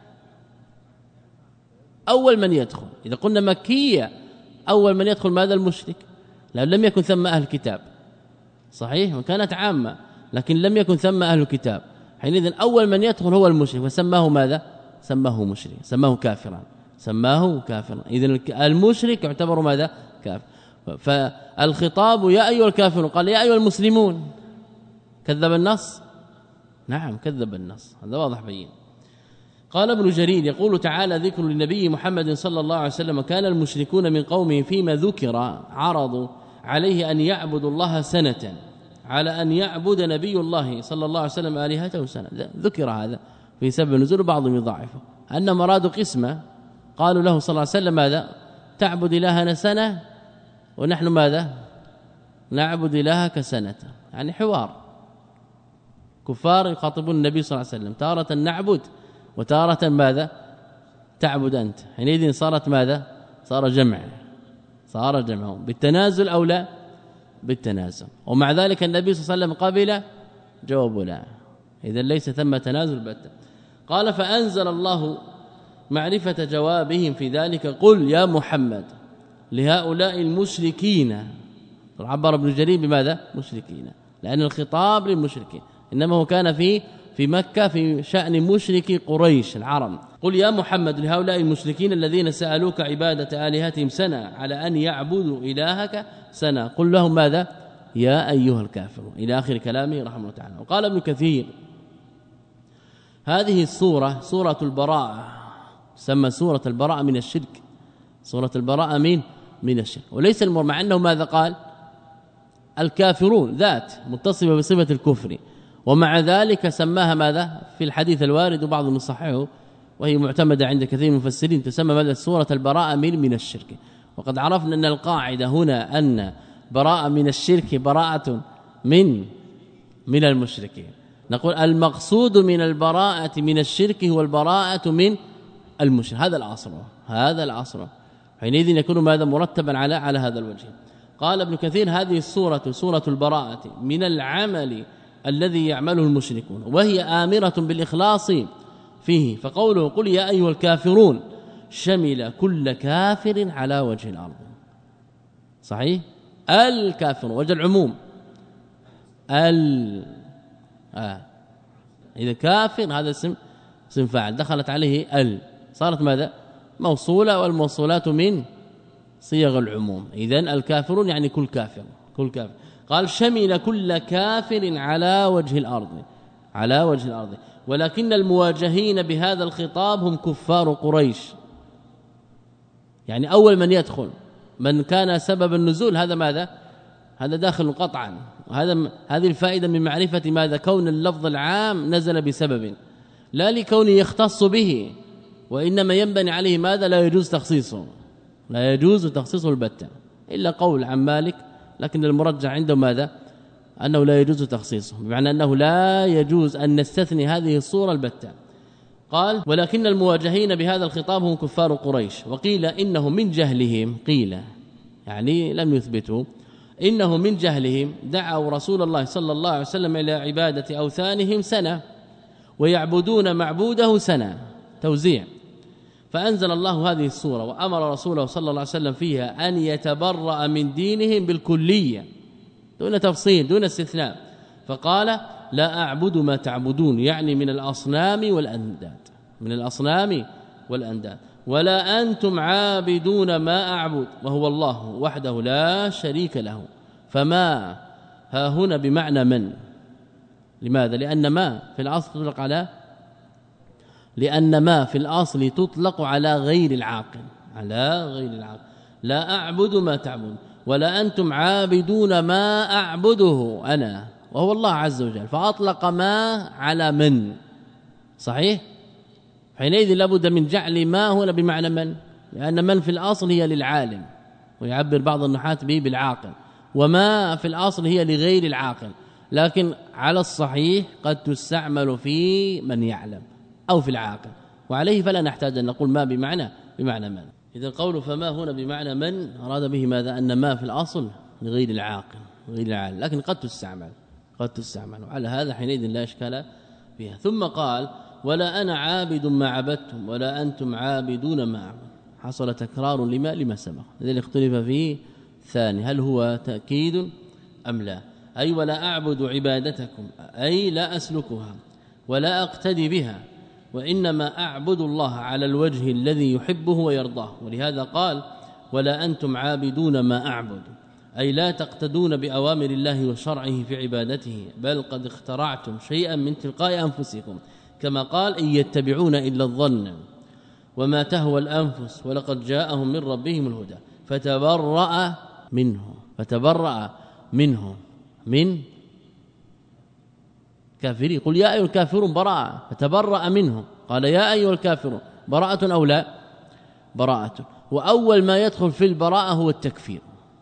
أول من يدخل، إذا قلنا مكية أول من يدخل ماذا؟ المشرك، لأن لم يكن ثم أهل الكتاب، صحيح، وكانت عامة، لكن لم يكن ثم أهل الكتاب. حينئذ أول من يدخل هو المشرك، وسماه ماذا؟ سماه مشرك، سماه كافرا، سماه كافرا. إذن المشرك يعتبر ماذا؟ كافر. فالخطاب يا أيها الكافرون، قال يا أيها المسلمون. كذب النص؟ نعم كذب النص، هذا واضح بين. قال ابن جرير يقول تعالى: ذكر للنبي محمد صلى الله عليه وسلم: كان المشركون من قومه فيما ذكر عرضوا عليه أن يعبدوا الله سنة على أن يعبد نبي الله صلى الله عليه وسلم آلهته سنة. ذكر هذا في سبب نزول، بعضهم يضاعفه أن مراد قسمة. قالوا له صلى الله عليه وسلم: ماذا؟ تعبد إلهنا سنة ونحن ماذا؟ نعبد إلهك سنة. يعني حوار، كفار يخاطبون النبي صلى الله عليه وسلم، تارة نعبد وتارة ماذا؟ تعبد أنت. حينئذ صارت ماذا؟ صار جمع، صار جمع بالتنازل أو لا؟ بالتنازل. ومع ذلك النبي صلى الله عليه وسلم قبل جواب لا، إذا ليس ثم تنازل بت. قال فأنزل الله معرفة جوابهم في ذلك قل يا محمد لهؤلاء المشركين. عبر ابن جرير بماذا؟ مشركين، لأن الخطاب للمشركين، إنما هو كان في في مكة في شأن مشركي قريش العرب. قل يا محمد لهؤلاء المشركين الذين سألوك عبادة آلهتهم سنة على أن يعبدوا إلهك سنة قل لهم ماذا؟ يا أيها الكافرون، إلى آخر كلامه رحمه الله تعالى. وقال ابن كثير هذه السورة سورة البراءة، سمى سورة البراءة من الشرك، سورة البراءة من من الشرك، وليس المر مع أنه ماذا قال؟ الكافرون ذات متصفة بصفة الكفر، ومع ذلك سماها ماذا في الحديث الوارد وبعض من صححه وهي معتمدة عند كثير من المفسرين تسمى ماذا؟ سورة البراءة من من الشرك. وقد عرفنا أن القاعدة هنا أن براءة من الشرك براءة من من المشركين. نقول المقصود من البراءة من الشرك هو البراءة من المشرك، هذا الأصل، هذا الأصل، حينئذ يكون ماذا؟ مرتبا على على هذا الوجه. قال ابن كثير هذه السورة سورة البراءة من العمل الذي يعمله المشركون، وهي آمرة بالإخلاص فيه، فقوله قل يا أيها الكافرون شمل كل كافر على وجه الأرض. صحيح؟ الكافر وجه العموم، ال آه. إذا كافر هذا اسم اسم فاعل دخلت عليه ال، صارت ماذا؟ موصولة، والموصولات من صيغ العموم. إذن الكافرون يعني كل كافر، كل كافر. قال شمل كل كافر على وجه الأرض، على وجه الأرض، ولكن المواجهين بهذا الخطاب هم كفار قريش، يعني أول من يدخل من كان سبب النزول هذا ماذا؟ هذا داخل قطعا. وهذا هذه الفائدة من معرفة ماذا؟ كون اللفظ العام نزل بسبب لا لكونه يختص به، وإنما ينبني عليه ماذا؟ لا يجوز تخصيصه، لا يجوز تخصيصه البتة، إلا قول عن مالك، لكن المرجع عنده ماذا؟ أنه لا يجوز تخصيصه، بمعنى أنه لا يجوز أن نستثني هذه الصورة البتة. قال ولكن المواجهين بهذا الخطاب هم كفار قريش، وقيل إنهم من جهلهم، قيل يعني لم يثبتوا، إنهم من جهلهم دعوا رسول الله صلى الله عليه وسلم إلى عبادة أوثانهم سنة ويعبدون معبوده سنة، توزيع. فأنزل الله هذه السورة وأمر رسوله صلى الله عليه وسلم فيها أن يتبرأ من دينهم بالكلية دون تفصيل دون استثناء، فقال لا أعبد ما تعبدون، يعني من الأصنام والأنداد، من الأصنام والأنداد، ولا أنتم عابدون ما أعبد وهو الله وحده لا شريك له. فما ها هنا بمعنى من، لماذا؟ لأن ما في الأصل تطلق على لأن ما في الأصل تطلق على غير العاقل، على غير العاقل. لا أعبد ما تعبد ولا أنتم عابدون ما أعبده أنا وهو الله عز وجل، فأطلق ما على من، صحيح؟ حينئذ لابد من جعل ما هنا بمعنى من، لأن من في الأصل هي للعالم، ويعبر بعض النحاة به بالعاقل، وما في الأصل هي لغير العاقل، لكن على الصحيح قد تستعمل في من يعلم أو في العاقل، وعليه فلا نحتاج أن نقول ما بمعنى بمعنى من. إذا قول فما هنا بمعنى من أراد به ماذا؟ أن ما في الأصل لغير العاقل غير العالم، لكن قد تستعمل قد تستعمل وعلى هذا حينئذ لا إشكال فيها. ثم قال ولا أنا عابد ما عبدتم ولا أنتم عابدون ما أعبد، حصل تكرار لما لما سبق، الذي اختلف فيه ثاني هل هو تأكيد أم لا. أي ولا أعبد عبادتكم أي لا أسلكها ولا أقتدي بها، وإنما أعبد الله على الوجه الذي يحبه ويرضاه. ولهذا قال ولا أنتم عابدون ما أعبد، أي لا تقتدون بأوامر الله وشرعه في عبادته، بل قد اخترعتم شيئا من تلقاء أنفسكم، كما قال إن يتبعون إلا الظن وما تهوى الأنفس ولقد جاءهم من ربهم الهدى. فتبرأ منه، فتبرأ منه من كافرين، قل يا أيها الكافرون براءة، فتبرأ منه، قال يا أيها الكافرون براءة أو لا؟ براءة. وأول ما يدخل في البراءة هو التكفير.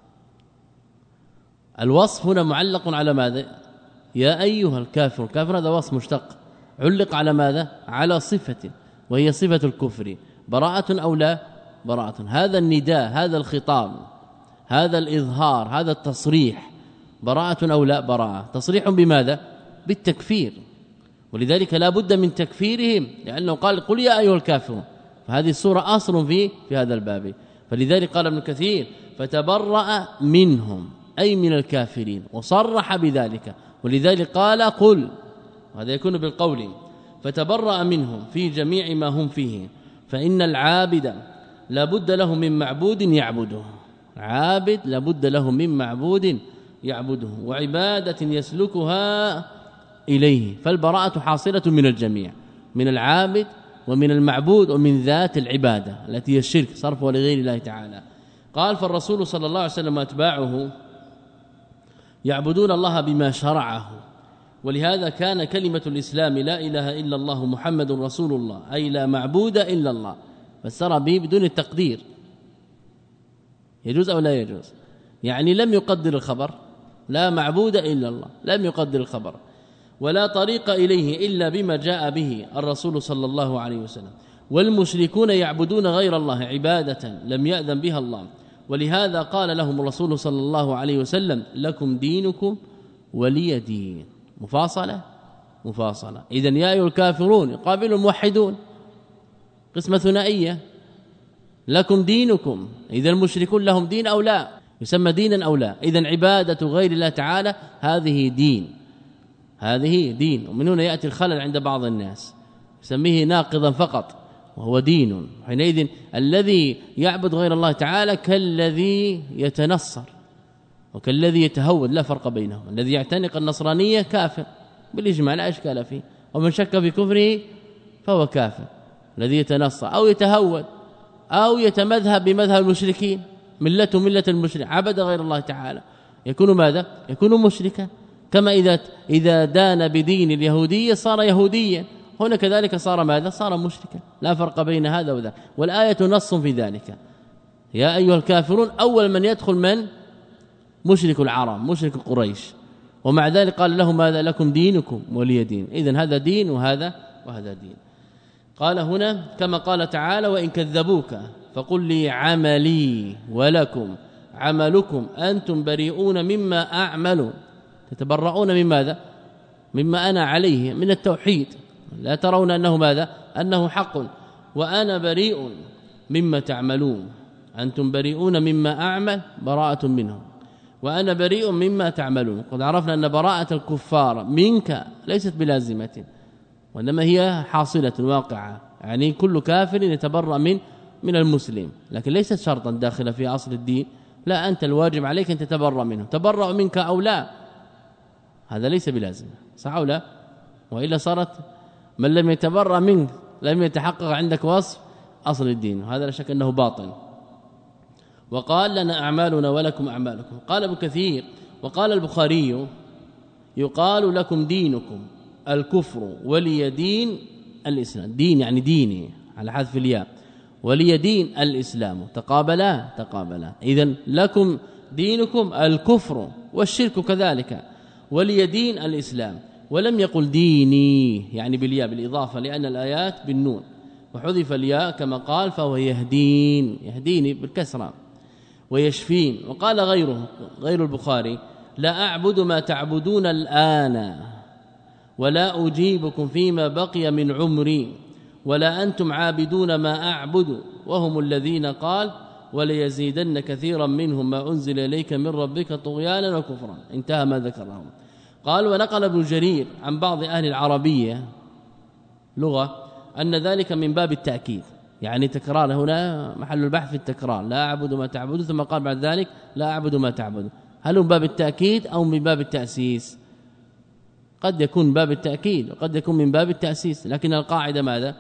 الوصف هنا معلق على ماذا؟ يا أيها الكافر، كافر هذا وصف مشتق علق على ماذا؟ على صفة وهي صفة الكفر، براءة أو لا؟ براءة. هذا النداء، هذا الخطاب، هذا الإظهار، هذا التصريح براءة أو لا؟ براءة. تصريح بماذا؟ بالتكفير، ولذلك لا بد من تكفيرهم، لأنه قال قل يا أيها الكافرون، فهذه السورة أصل في في هذا الباب. فلذلك قال ابن كثير فتبرأ منهم أي من الكافرين، وصرح بذلك، ولذلك قال قل، وهذا يكون بالقول، فتبرأ منهم في جميع ما هم فيه، فإن العابد لا بد له من معبود يعبده، عابد لا بد له من معبود يعبده وعبادة يسلكها إليه، فالبراءة حاصلة من الجميع، من العابد ومن المعبود ومن ذات العبادة التي هي الشرك صرفه لغير الله تعالى. قال فالرسول صلى الله عليه وسلم واتباعه يعبدون الله بما شرعه، ولهذا كان كلمة الإسلام لا إله إلا الله محمد رسول الله، أي لا معبود إلا الله، فسر به بدون التقدير. يجوز أو لا يجوز؟ يعني لم يقدر الخبر، لا معبود إلا الله، لم يقدر الخبر، ولا طريق إليه إلا بما جاء به الرسول صلى الله عليه وسلم، والمشركون يعبدون غير الله عبادة لم يأذن بها الله، ولهذا قال لهم الرسول صلى الله عليه وسلم لكم دينكم ولي دين. مفاصلة مفاصلة. إذن يا أيها الكافرون يقابل الموحدون، قسمة ثنائية، لكم دينكم، إذا المشركون لهم دين أو لا، يسمى دينا أو لا. إذن عبادة غير الله تعالى هذه دين، هذه دين. ومن هنا يأتي الخلل عند بعض الناس، يسميه ناقضا فقط وهو دين. حينئذ الذي يعبد غير الله تعالى كالذي يتنصر وكالذي يتهود، لا فرق بينهم. الذي يعتنق النصرانية كافر بالإجماع لا إشكال فيه، ومن شك في كفره فهو كافر. الذي يتنصر أو يتهود أو يتمذهب بمذهب المشركين، ملته ملة المشرك، عبد غير الله تعالى، يكون ماذا؟ يكون مشركا. كما إذا إذا دان بدين اليهودية صار يهوديا، هنا كذلك صار ماذا؟ صار مشركا، لا فرق بين هذا وذاك. والآية نص في ذلك، يا أيها الكافرون أول من يدخل من؟ مشرك العرب، مشرك قريش، ومع ذلك قال لهم ماذا؟ لكم دينكم ولي دين. إذن هذا دين وهذا وهذا دين. قال هنا كما قال تعالى وإن كذبوك فقل لي عملي ولكم عملكم أنتم بريئون مما أعمل. تتبرؤون من ماذا؟ مما أنا عليه من التوحيد، لا ترون أنه ماذا؟ أنه حق، وأنا بريء مما تعملون، أنتم بريئون مما أعمل براءة منهم، وأنا بريء مما تعملون. قد عرفنا أن براءة الكفار منك ليست بلازمة، وإنما هي حاصلة واقعة، يعني كل كافر يتبرأ من من المسلم، لكن ليست شرطا داخلة في أصل الدين. لا، أنت الواجب عليك أن تتبرأ منه، تبرأ منك أو لا هذا ليس بلازم، صح أو لا؟ وإلا صارت من لم يتبرأ منك لم يتحقق عندك وصف أصل الدين، وهذا لا شك أنه باطل. وقال لنا أعمالنا ولكم أعمالكم. قال ابن كثير وقال البخاري يقال لكم دينكم الكفر ولي دين الإسلام. دين يعني ديني على حذف الياء، ولي دين الإسلام، تقابلا تقابلا. إذن لكم دينكم الكفر والشرك كذلك، ولي دين الإسلام. ولم يقل ديني يعني بالياء بالإضافة، لأن الآيات بالنون، وحذف الياء كما قال فهو يهدين، يهديني بالكسرة، ويشفين. وقال غيره غير البخاري لا أعبد ما تعبدون الآن ولا أجيبكم فيما بقي من عمري ولا أنتم عابدون ما أعبد وهم الذين قال وليزيدن كثيرا منهم ما أنزل إليك من ربك طغيانا وكفرا. انتهى ما ذكرهم. قال ونقل ابن جرير عن بعض أهل العربية لغة أن ذلك من باب التأكيد، يعني تكرار، هنا محل البحث في التكرار، لا أعبد ما تعبد، ثم قال بعد ذلك لا أعبد ما تعبد. هل من باب التأكيد أو من باب التأسيس؟ قد يكون من باب التأكيد وقد يكون من باب التأسيس، لكن القاعدة ماذا؟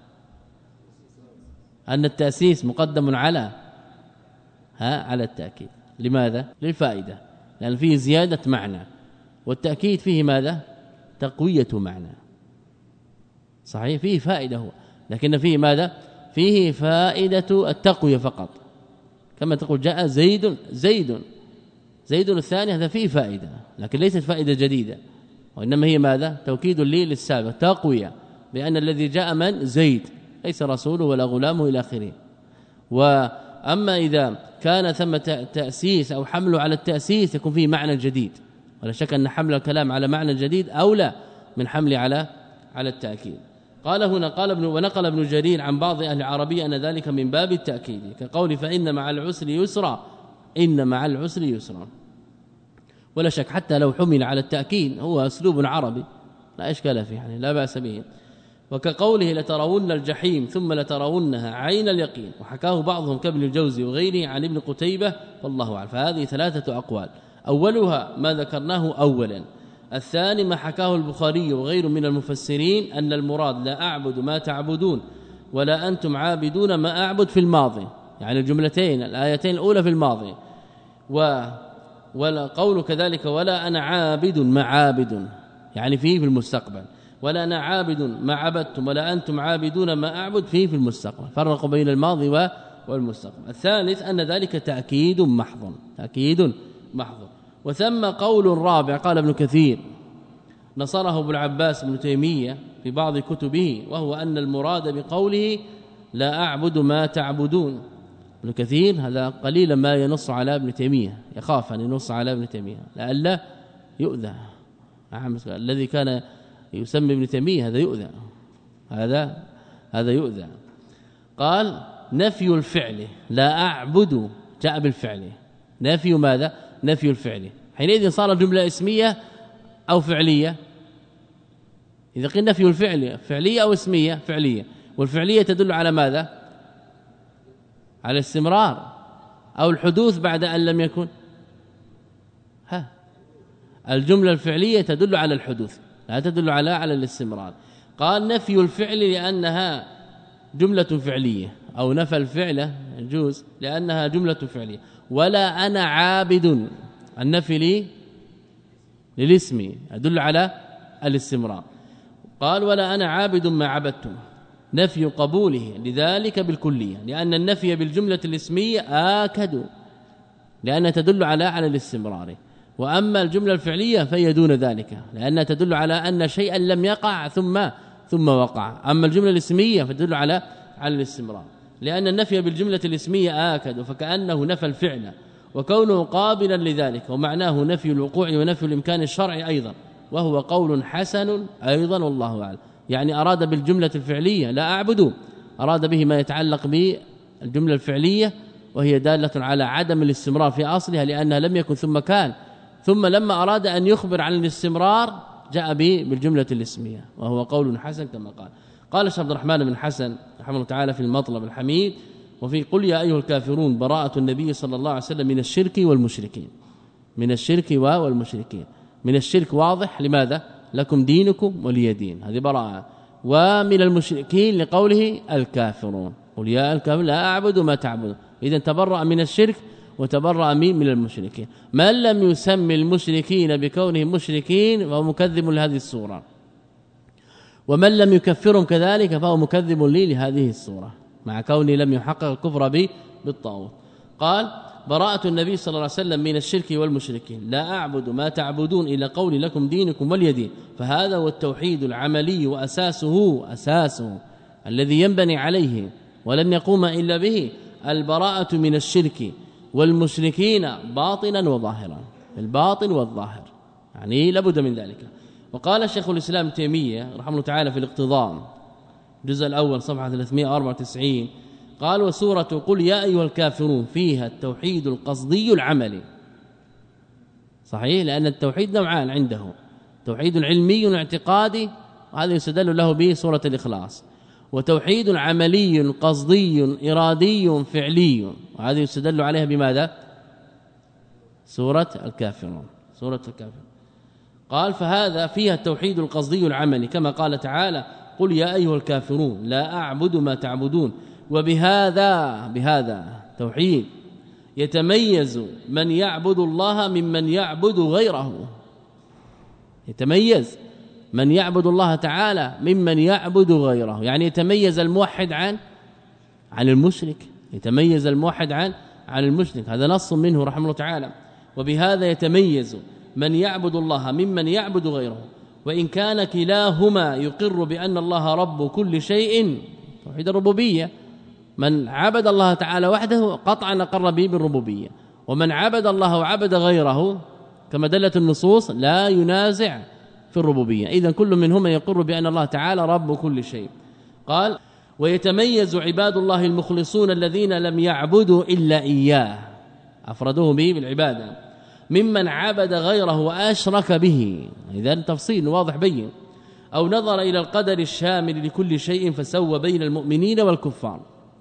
أن التأسيس مقدم على ها على التأكيد. لماذا؟ للفائدة، لأن فيه زيادة معنى، والتأكيد فيه ماذا؟ تقوية معنى. صحيح فيه فائدة هو، لكن فيه ماذا؟ فيه فائدة التقوية فقط، كما تقول جاء زيد زيد زيد الثاني، هذا فيه فائدة لكن ليست فائدة جديدة، وإنما هي ماذا؟ توكيد لي للسابق، تقوية بأن الذي جاء من؟ زيد، ليس رسوله ولا غلامه إلى آخره. وأما إذا كان ثم تأسيس أو حمله على التأسيس يكون فيه معنى جديد، ولا شك أن حمل الكلام على معنى جديد أولى من حمل على على التأكيد. قال هنا قال ابن ونقل ابن جرير عن بعض أهل العربية أن ذلك من باب التأكيد كقول فإن مع العسر يسرا إن مع العسر يسرا. ولا شك حتى لو حمل على التأكيد هو أسلوب عربي لا إشكال فيه يعني لا بأس به. وكقوله لترون الجحيم ثم لترونها عين اليقين وحكاه بعضهم كابن الجوزي وغيره عن ابن قتيبة والله أعلم. فهذه ثلاثة أقوال أولها ما ذكرناه أولا. الثاني ما حكاه البخاري وغيره من المفسرين أن المراد لا أعبد ما تعبدون ولا أنتم عابدون ما أعبد في الماضي يعني الجملتين الآيتين الأولى في الماضي و ولا قول كذلك ولا أنا عابد ما عابد يعني فيه في المستقبل ولا أنا عابد ما عبدتم ولا أنتم عابدون ما أعبد فيه في المستقبل. فرقوا بين الماضي والمستقبل. الثالث أن ذلك تأكيد محض تأكيد محض. وثم قول رابع قال ابن كثير نصره ابو العباس بن تيمية في بعض كتبه وهو أن المراد بقوله لا أعبد ما تعبدون. ابن كثير هذا قليلا ما ينص على ابن تيمية يخاف أن ينص على ابن تيمية لئلا يؤذى. الذي كان يسمى ابن تيمية هذا يؤذى هذا هذا يؤذى. قال نفي الفعل لا أعبد جاء بالفعل نفي ماذا نفي الفعل حينئذ صار جملة اسمية أو فعلية. إذا قلنا نفي الفعل فعلية أو اسمية فعلية والفعلية تدل على ماذا على الاستمرار أو الحدوث بعد أن لم يكن. ها الجملة الفعلية تدل على الحدوث لا تدل على على الاستمرار. قال نفي الفعل لأنها جملة فعلية أو نفى الفعل يجوز لأنها جملة فعلية. ولا أنا عابد النفي لي للاسم يدل على الاستمرار. قال ولا أنا عابد ما عبدتم نفي قبوله لذلك بالكلية لأن النفي بالجملة الاسمية آكد لأنها تدل على على الاستمرار. وأما الجملة الفعلية فهي دون ذلك لأنها تدل على أن شيئا لم يقع ثم ثم وقع. أما الجملة الاسمية فتدل على على الاستمرار لأن النفي بالجملة الاسمية آكد فكأنه نفى الفعل وكونه قابلا لذلك ومعناه نفي الوقوع ونفي الإمكان الشرعي أيضا وهو قول حسن أيضا والله أعلم. يعني أراد بالجملة الفعلية لا أعبد أراد به ما يتعلق بالجملة الفعلية وهي دالة على عدم الاستمرار في أصلها لأنها لم يكن ثم كان ثم لما أراد أن يخبر عن الاستمرار جاء به بالجملة الاسمية وهو قول حسن كما قال. قال الشيخ عبد الرحمن بن حسن رحمه الله تعالى في المطلب الحميد وفي قل يا أيها الكافرون براءة النبي صلى الله عليه وسلم من الشرك والمشركين من الشرك والمشركين. من الشرك واضح لماذا لكم دينكم ولي دين هذه براءة. ومن المشركين لقوله الكافرون قل يا الكافرون لا أعبد ما تعبدون إذا تبرأ من الشرك وتبرأ من المشركين. من لم يسمي المشركين بكونهم مشركين فهو مكذب لهذه السورة ومن لم يكفرهم كذلك فهو مكذب لي لهذه السورة مع كونه لم يحقق الكفر به بالطاغوت. قال براءة النبي صلى الله عليه وسلم من الشرك والمشركين لا أعبد ما تعبدون إلى قول لكم دينكم ولي دين. فهذا هو التوحيد العملي وأساسه أساسه الذي ينبني عليه ولن يقوم إلا به البراءة من الشرك والمشركين باطنا وظاهرا الباطن والظاهر يعني لابد من ذلك. وقال الشيخ الإسلام تيمية رحمه الله تعالى في الاقتضاء الجزء الأول صفحة ثلاثمائة وأربعة وتسعين قال وسورة قل يا أيها الكافرون فيها التوحيد القصدي العملي صحيح لأن التوحيد نوعان عنده توحيد علمي اعتقادي وهذا يستدل له به سورة الإخلاص وتوحيد عملي قصدي إرادي فعلي وهذا يستدل عليها بماذا سورة الكافرون سورة الكافرون. قال فهذا فيها التوحيد القصدي العملي كما قال تعالى قل يا أيها الكافرون لا أعبد ما تعبدون. وبهذا بهذا توحيد يتميز من يعبد الله ممن يعبد غيره يتميز من يعبد الله تعالى ممن يعبد غيره يعني يتميز الموحد عن عن المشرك يتميز الموحد عن عن المشرك هذا نص منه رحمه الله تعالى. وبهذا يتميز من يعبد الله ممن يعبد غيره وإن كان كلاهما يقر بأن الله رب كل شيء توحيد الربوبية. من عبد الله تعالى وحده قطعا أقر به بالربوبية ومن عبد الله وعبد غيره كما دلت النصوص لا ينازع في الربوبية. إذن كل منهما يقر بأن الله تعالى رب كل شيء. قال ويتميز عباد الله المخلصون الذين لم يعبدوا إلا إياه أفردوه به بالعبادة ممن عبد غيره وأشرك به. إذن تفصيل واضح بين. أو نظر إلى القدر الشامل لكل شيء فسوى بين المؤمنين والكفار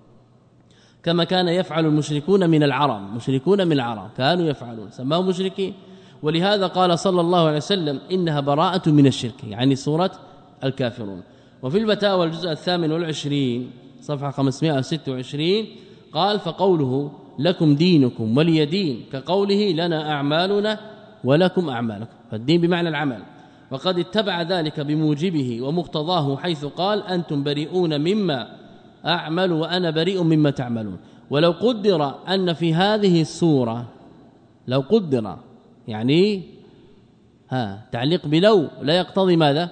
كما كان يفعل المشركون من العرب. مشركون من العرب كانوا يفعلون سماهم مشركين. ولهذا قال صلى الله عليه وسلم إنها براءة من الشرك يعني سورة الكافرون. وفي الفتاوى الجزء الثامن والعشرين صفحة خمسمائة وستة وعشرين قال فقوله لكم دينكم ولي دين كقوله لنا أعمالنا ولكم أعمالكم. فالدين بمعنى العمل. وقد اتبع ذلك بموجبه ومقتضاه حيث قال أنتم بريئون مما أعمل وأنا بريء مما تعملون. ولو قدر أن في هذه السورة لو قدر يعني ها تعليق بلو لا يقتضي ماذا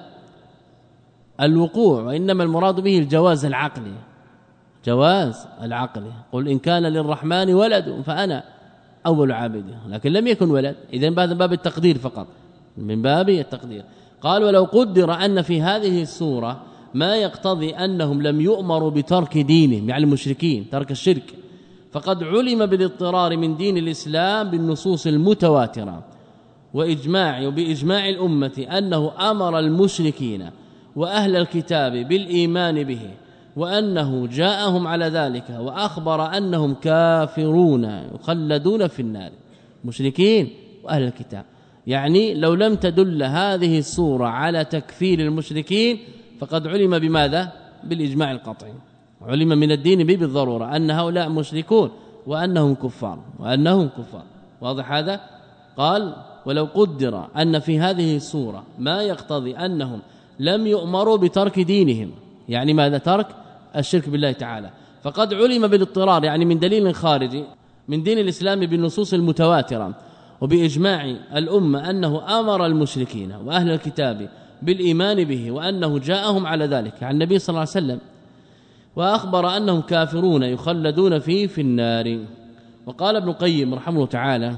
الوقوع وإنما المراد به الجواز العقلي جواز العقلي. قل إن كان للرحمن ولد فأنا أول عابده لكن لم يكن ولد إذن هذا باب التقدير فقط من باب التقدير. قال ولو قدر أن في هذه السورة ما يقتضي أنهم لم يؤمروا بترك دينهم يعني المشركين ترك الشرك فقد علم بالاضطرار من دين الإسلام بالنصوص المتواترة وإجماع وبإجماع الأمة أنه أمر المشركين وأهل الكتاب بالإيمان به وأنه جاءهم على ذلك وأخبر أنهم كافرون يخلدون في النار مشركين وأهل الكتاب. يعني لو لم تدل هذه السورة على تكفير المشركين فقد علم بماذا بالإجماع القطعي علم من الدين به بالضرورة أن هؤلاء مشركون وأنهم كفار وأنهم كفار واضح هذا. قال ولو قدر أن في هذه السورة ما يقتضي أنهم لم يؤمروا بترك دينهم يعني ماذا ترك الشرك بالله تعالى فقد علم بالاضطرار يعني من دليل خارجي من دين الإسلام بالنصوص المتواترة وبإجماع الأمة أنه أمر المشركين وأهل الكتاب بالإيمان به وأنه جاءهم على ذلك عن النبي صلى الله عليه وسلم وأخبر أنهم كافرون يخلدون فيه في النار. وقال ابن القيم رحمه الله تعالى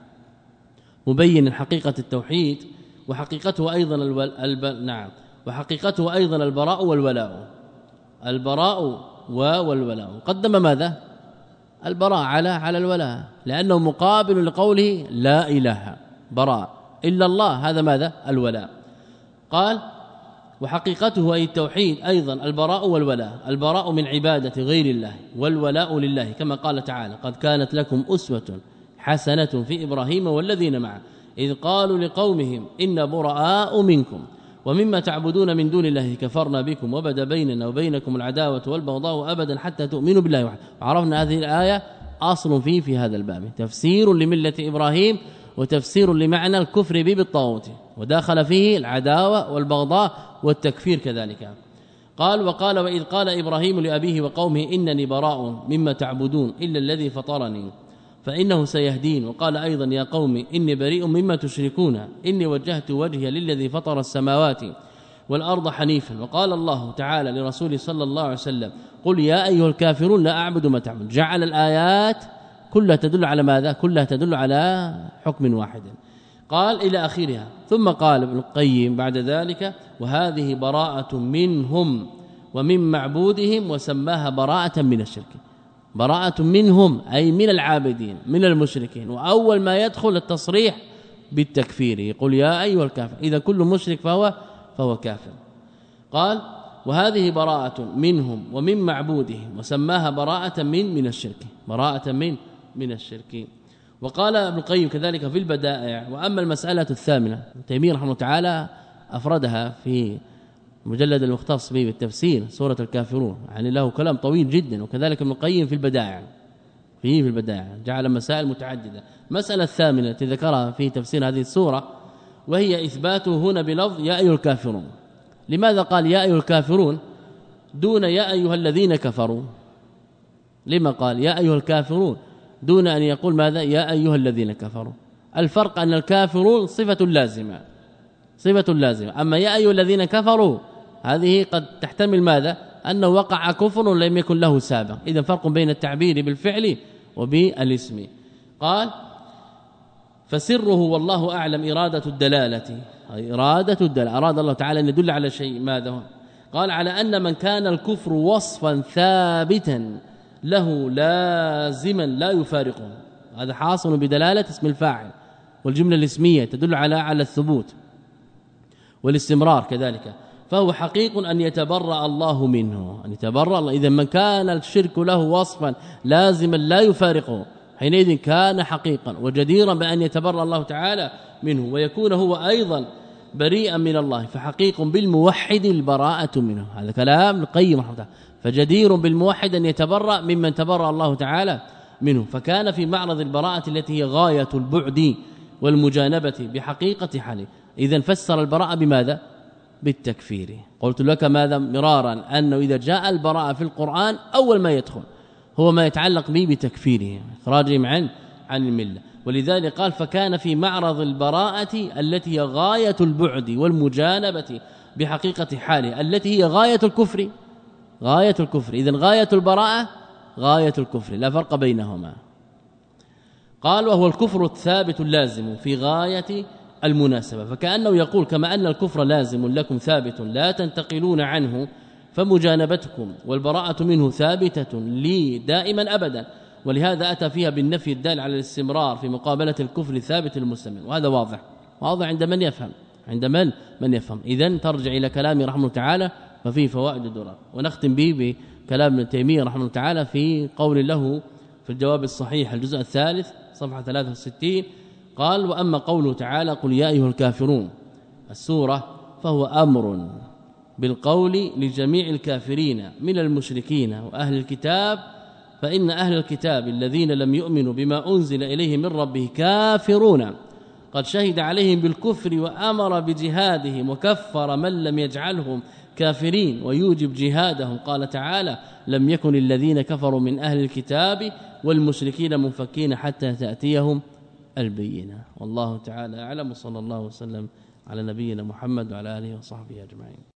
مبين حقيقة التوحيد وحقيقته أيضا الول... الب... نعم وحقيقته أيضا البراء والولاء البراء والولاء قدم ماذا البراء على على الولاء لأنه مقابل لقوله لا إله براء إلا الله هذا ماذا الولاء. قال وحقيقته أي التوحيد أيضا البراء والولاء البراء من عبادة غير الله والولاء لله كما قال تعالى قد كانت لكم أسوة حسنة في إبراهيم والذين معه إذ قالوا لقومهم إن براء منكم ومما تعبدون من دون الله كفرنا بكم وبدا بيننا وبينكم العداوة والبغضاء أبدا حتى تؤمنوا بالله وحده. عرفنا هذه الآية أصل فيه في هذا الباب تفسير لملة إبراهيم وتفسير لمعنى الكفر به بالطاغوت وداخل فيه العداوة والبغضاء والتكفير كذلك. قال وقال وإذ قال إبراهيم لأبيه وقومه إنني براء مما تعبدون إلا الذي فطرني فإنه سيهدين. وقال أيضا يا قوم إني بريء مما تشركون إني وجهت وجهي للذي فطر السماوات والأرض حنيفا. وقال الله تعالى لرسوله صلى الله عليه وسلم قل يا أيها الكافرون لا أعبد ما تعبدون. جعل الآيات كلها تدل على ماذا كلها تدل على حكم واحد. قال إلى آخرها ثم قال ابن القيم بعد ذلك وهذه براءة منهم ومن معبودهم وسماها براءة من الشرك براءة منهم أي من العابدين من المشركين وأول ما يدخل التصريح بالتكفير يقول يا أيها الكافر إذا كل مشرك فهو فهو كافر. قال وهذه براءة منهم ومن معبودهم وسماها براءة من من الشرك براءة من من الشرك. وقال ابن القيم كذلك في البدائع وأما المسألة الثامنة تيمية رحمه الله تعالى أفردها في مجلد المختص به بالتفسير سورة الكافرون يعني له كلام طويل جدا وكذلك ابن القيم في البدائع فيه في البدائع جعل مسائل متعددة. مسألة الثامنة تذكرها في تفسير هذه السورة وهي إثباته هنا بلفظ يا أيها الكافرون. لماذا قال يا أيها الكافرون دون يا أيها الذين كفروا؟ لما قال يا أيها الكافرون دون أن يقول ماذا يا أيها الذين كفروا؟ الفرق أن الكافرون صفة لازمة صفة لازمة أما يا أيها الذين كفروا هذه قد تحتمل ماذا أنه وقع كفر لم يكن له سابق. إذا فرق بين التعبير بالفعل وبالاسم. قال فسره والله أعلم إرادة الدلالة إرادة الدلالة، أراد الله تعالى أن يدل على شيء. ماذا؟ قال على أن من كان الكفر وصفا ثابتا له لازما لا يفارقه، هذا حاصل بدلالة اسم الفاعل، والجملة الاسمية تدل على على الثبوت والاستمرار كذلك، فهو حقيق أن يتبرأ الله منه، أن يتبرأ الله. إذا من كان الشرك له وصفا لازما لا يفارقه حينئذ كان حقيقا وجديرا بأن يتبرأ الله تعالى منه، ويكون هو أيضا بريئا من الله، فحقيق بالموحد البراءة منه. هذا كلام القيم رحمه الله. فجدير بالموحد أن يتبرأ ممن تبرأ الله تعالى منه، فكان في معرض البراءة التي هي غاية البعد والمجانبة بحقيقة حاله. إذن فسر البراءة بماذا؟ بالتكفير. قلت لك ماذا مرارا أنه إذا جاء البراءة في القرآن أول ما يدخل هو ما يتعلق به بتكفيره، إخراجهم عن عن الملة. ولذلك قال فكان في معرض البراءة التي هي غاية البعد والمجانبة بحقيقة حاله، التي هي غاية الكفر، غاية الكفر. إذن غاية البراءة غاية الكفر، لا فرق بينهما. قال وهو الكفر الثابت اللازم في غاية المناسبة، فكأنه يقول كما أن الكفر لازم لكم ثابت لا تنتقلون عنه، فمجانبتكم والبراءة منه ثابتة لي دائما أبدا، ولهذا أتى فيها بالنفي الدال على الاستمرار في مقابلة الكفر الثابت المستمر. وهذا واضح واضح عند من يفهم، عند من من يفهم. إذن ترجع إلى كلام رحمه تعالى ففيه فوائد الدرر. ونختم به بكلام ابن تيمية رحمه تعالى في قول له في الجواب الصحيح الجزء الثالث صفحة ثلاثة وستين، قال وأما قوله تعالى قل يا أيها الكافرون السورة، فهو أمر بالقول لجميع الكافرين من المشركين وأهل الكتاب، فإن أهل الكتاب الذين لم يؤمنوا بما أنزل إليه من ربه كافرون قد شهد عليهم بالكفر وأمر بجهادهم وكفر من لم يجعلهم كافرين ويوجب جهادهم. قال تعالى لم يكن الذين كفروا من أهل الكتاب والمشركين منفكين حتى تأتيهم البينة. والله تعالى أعلم، صلى الله وسلم على نبينا محمد وعلى آله وصحبه أجمعين.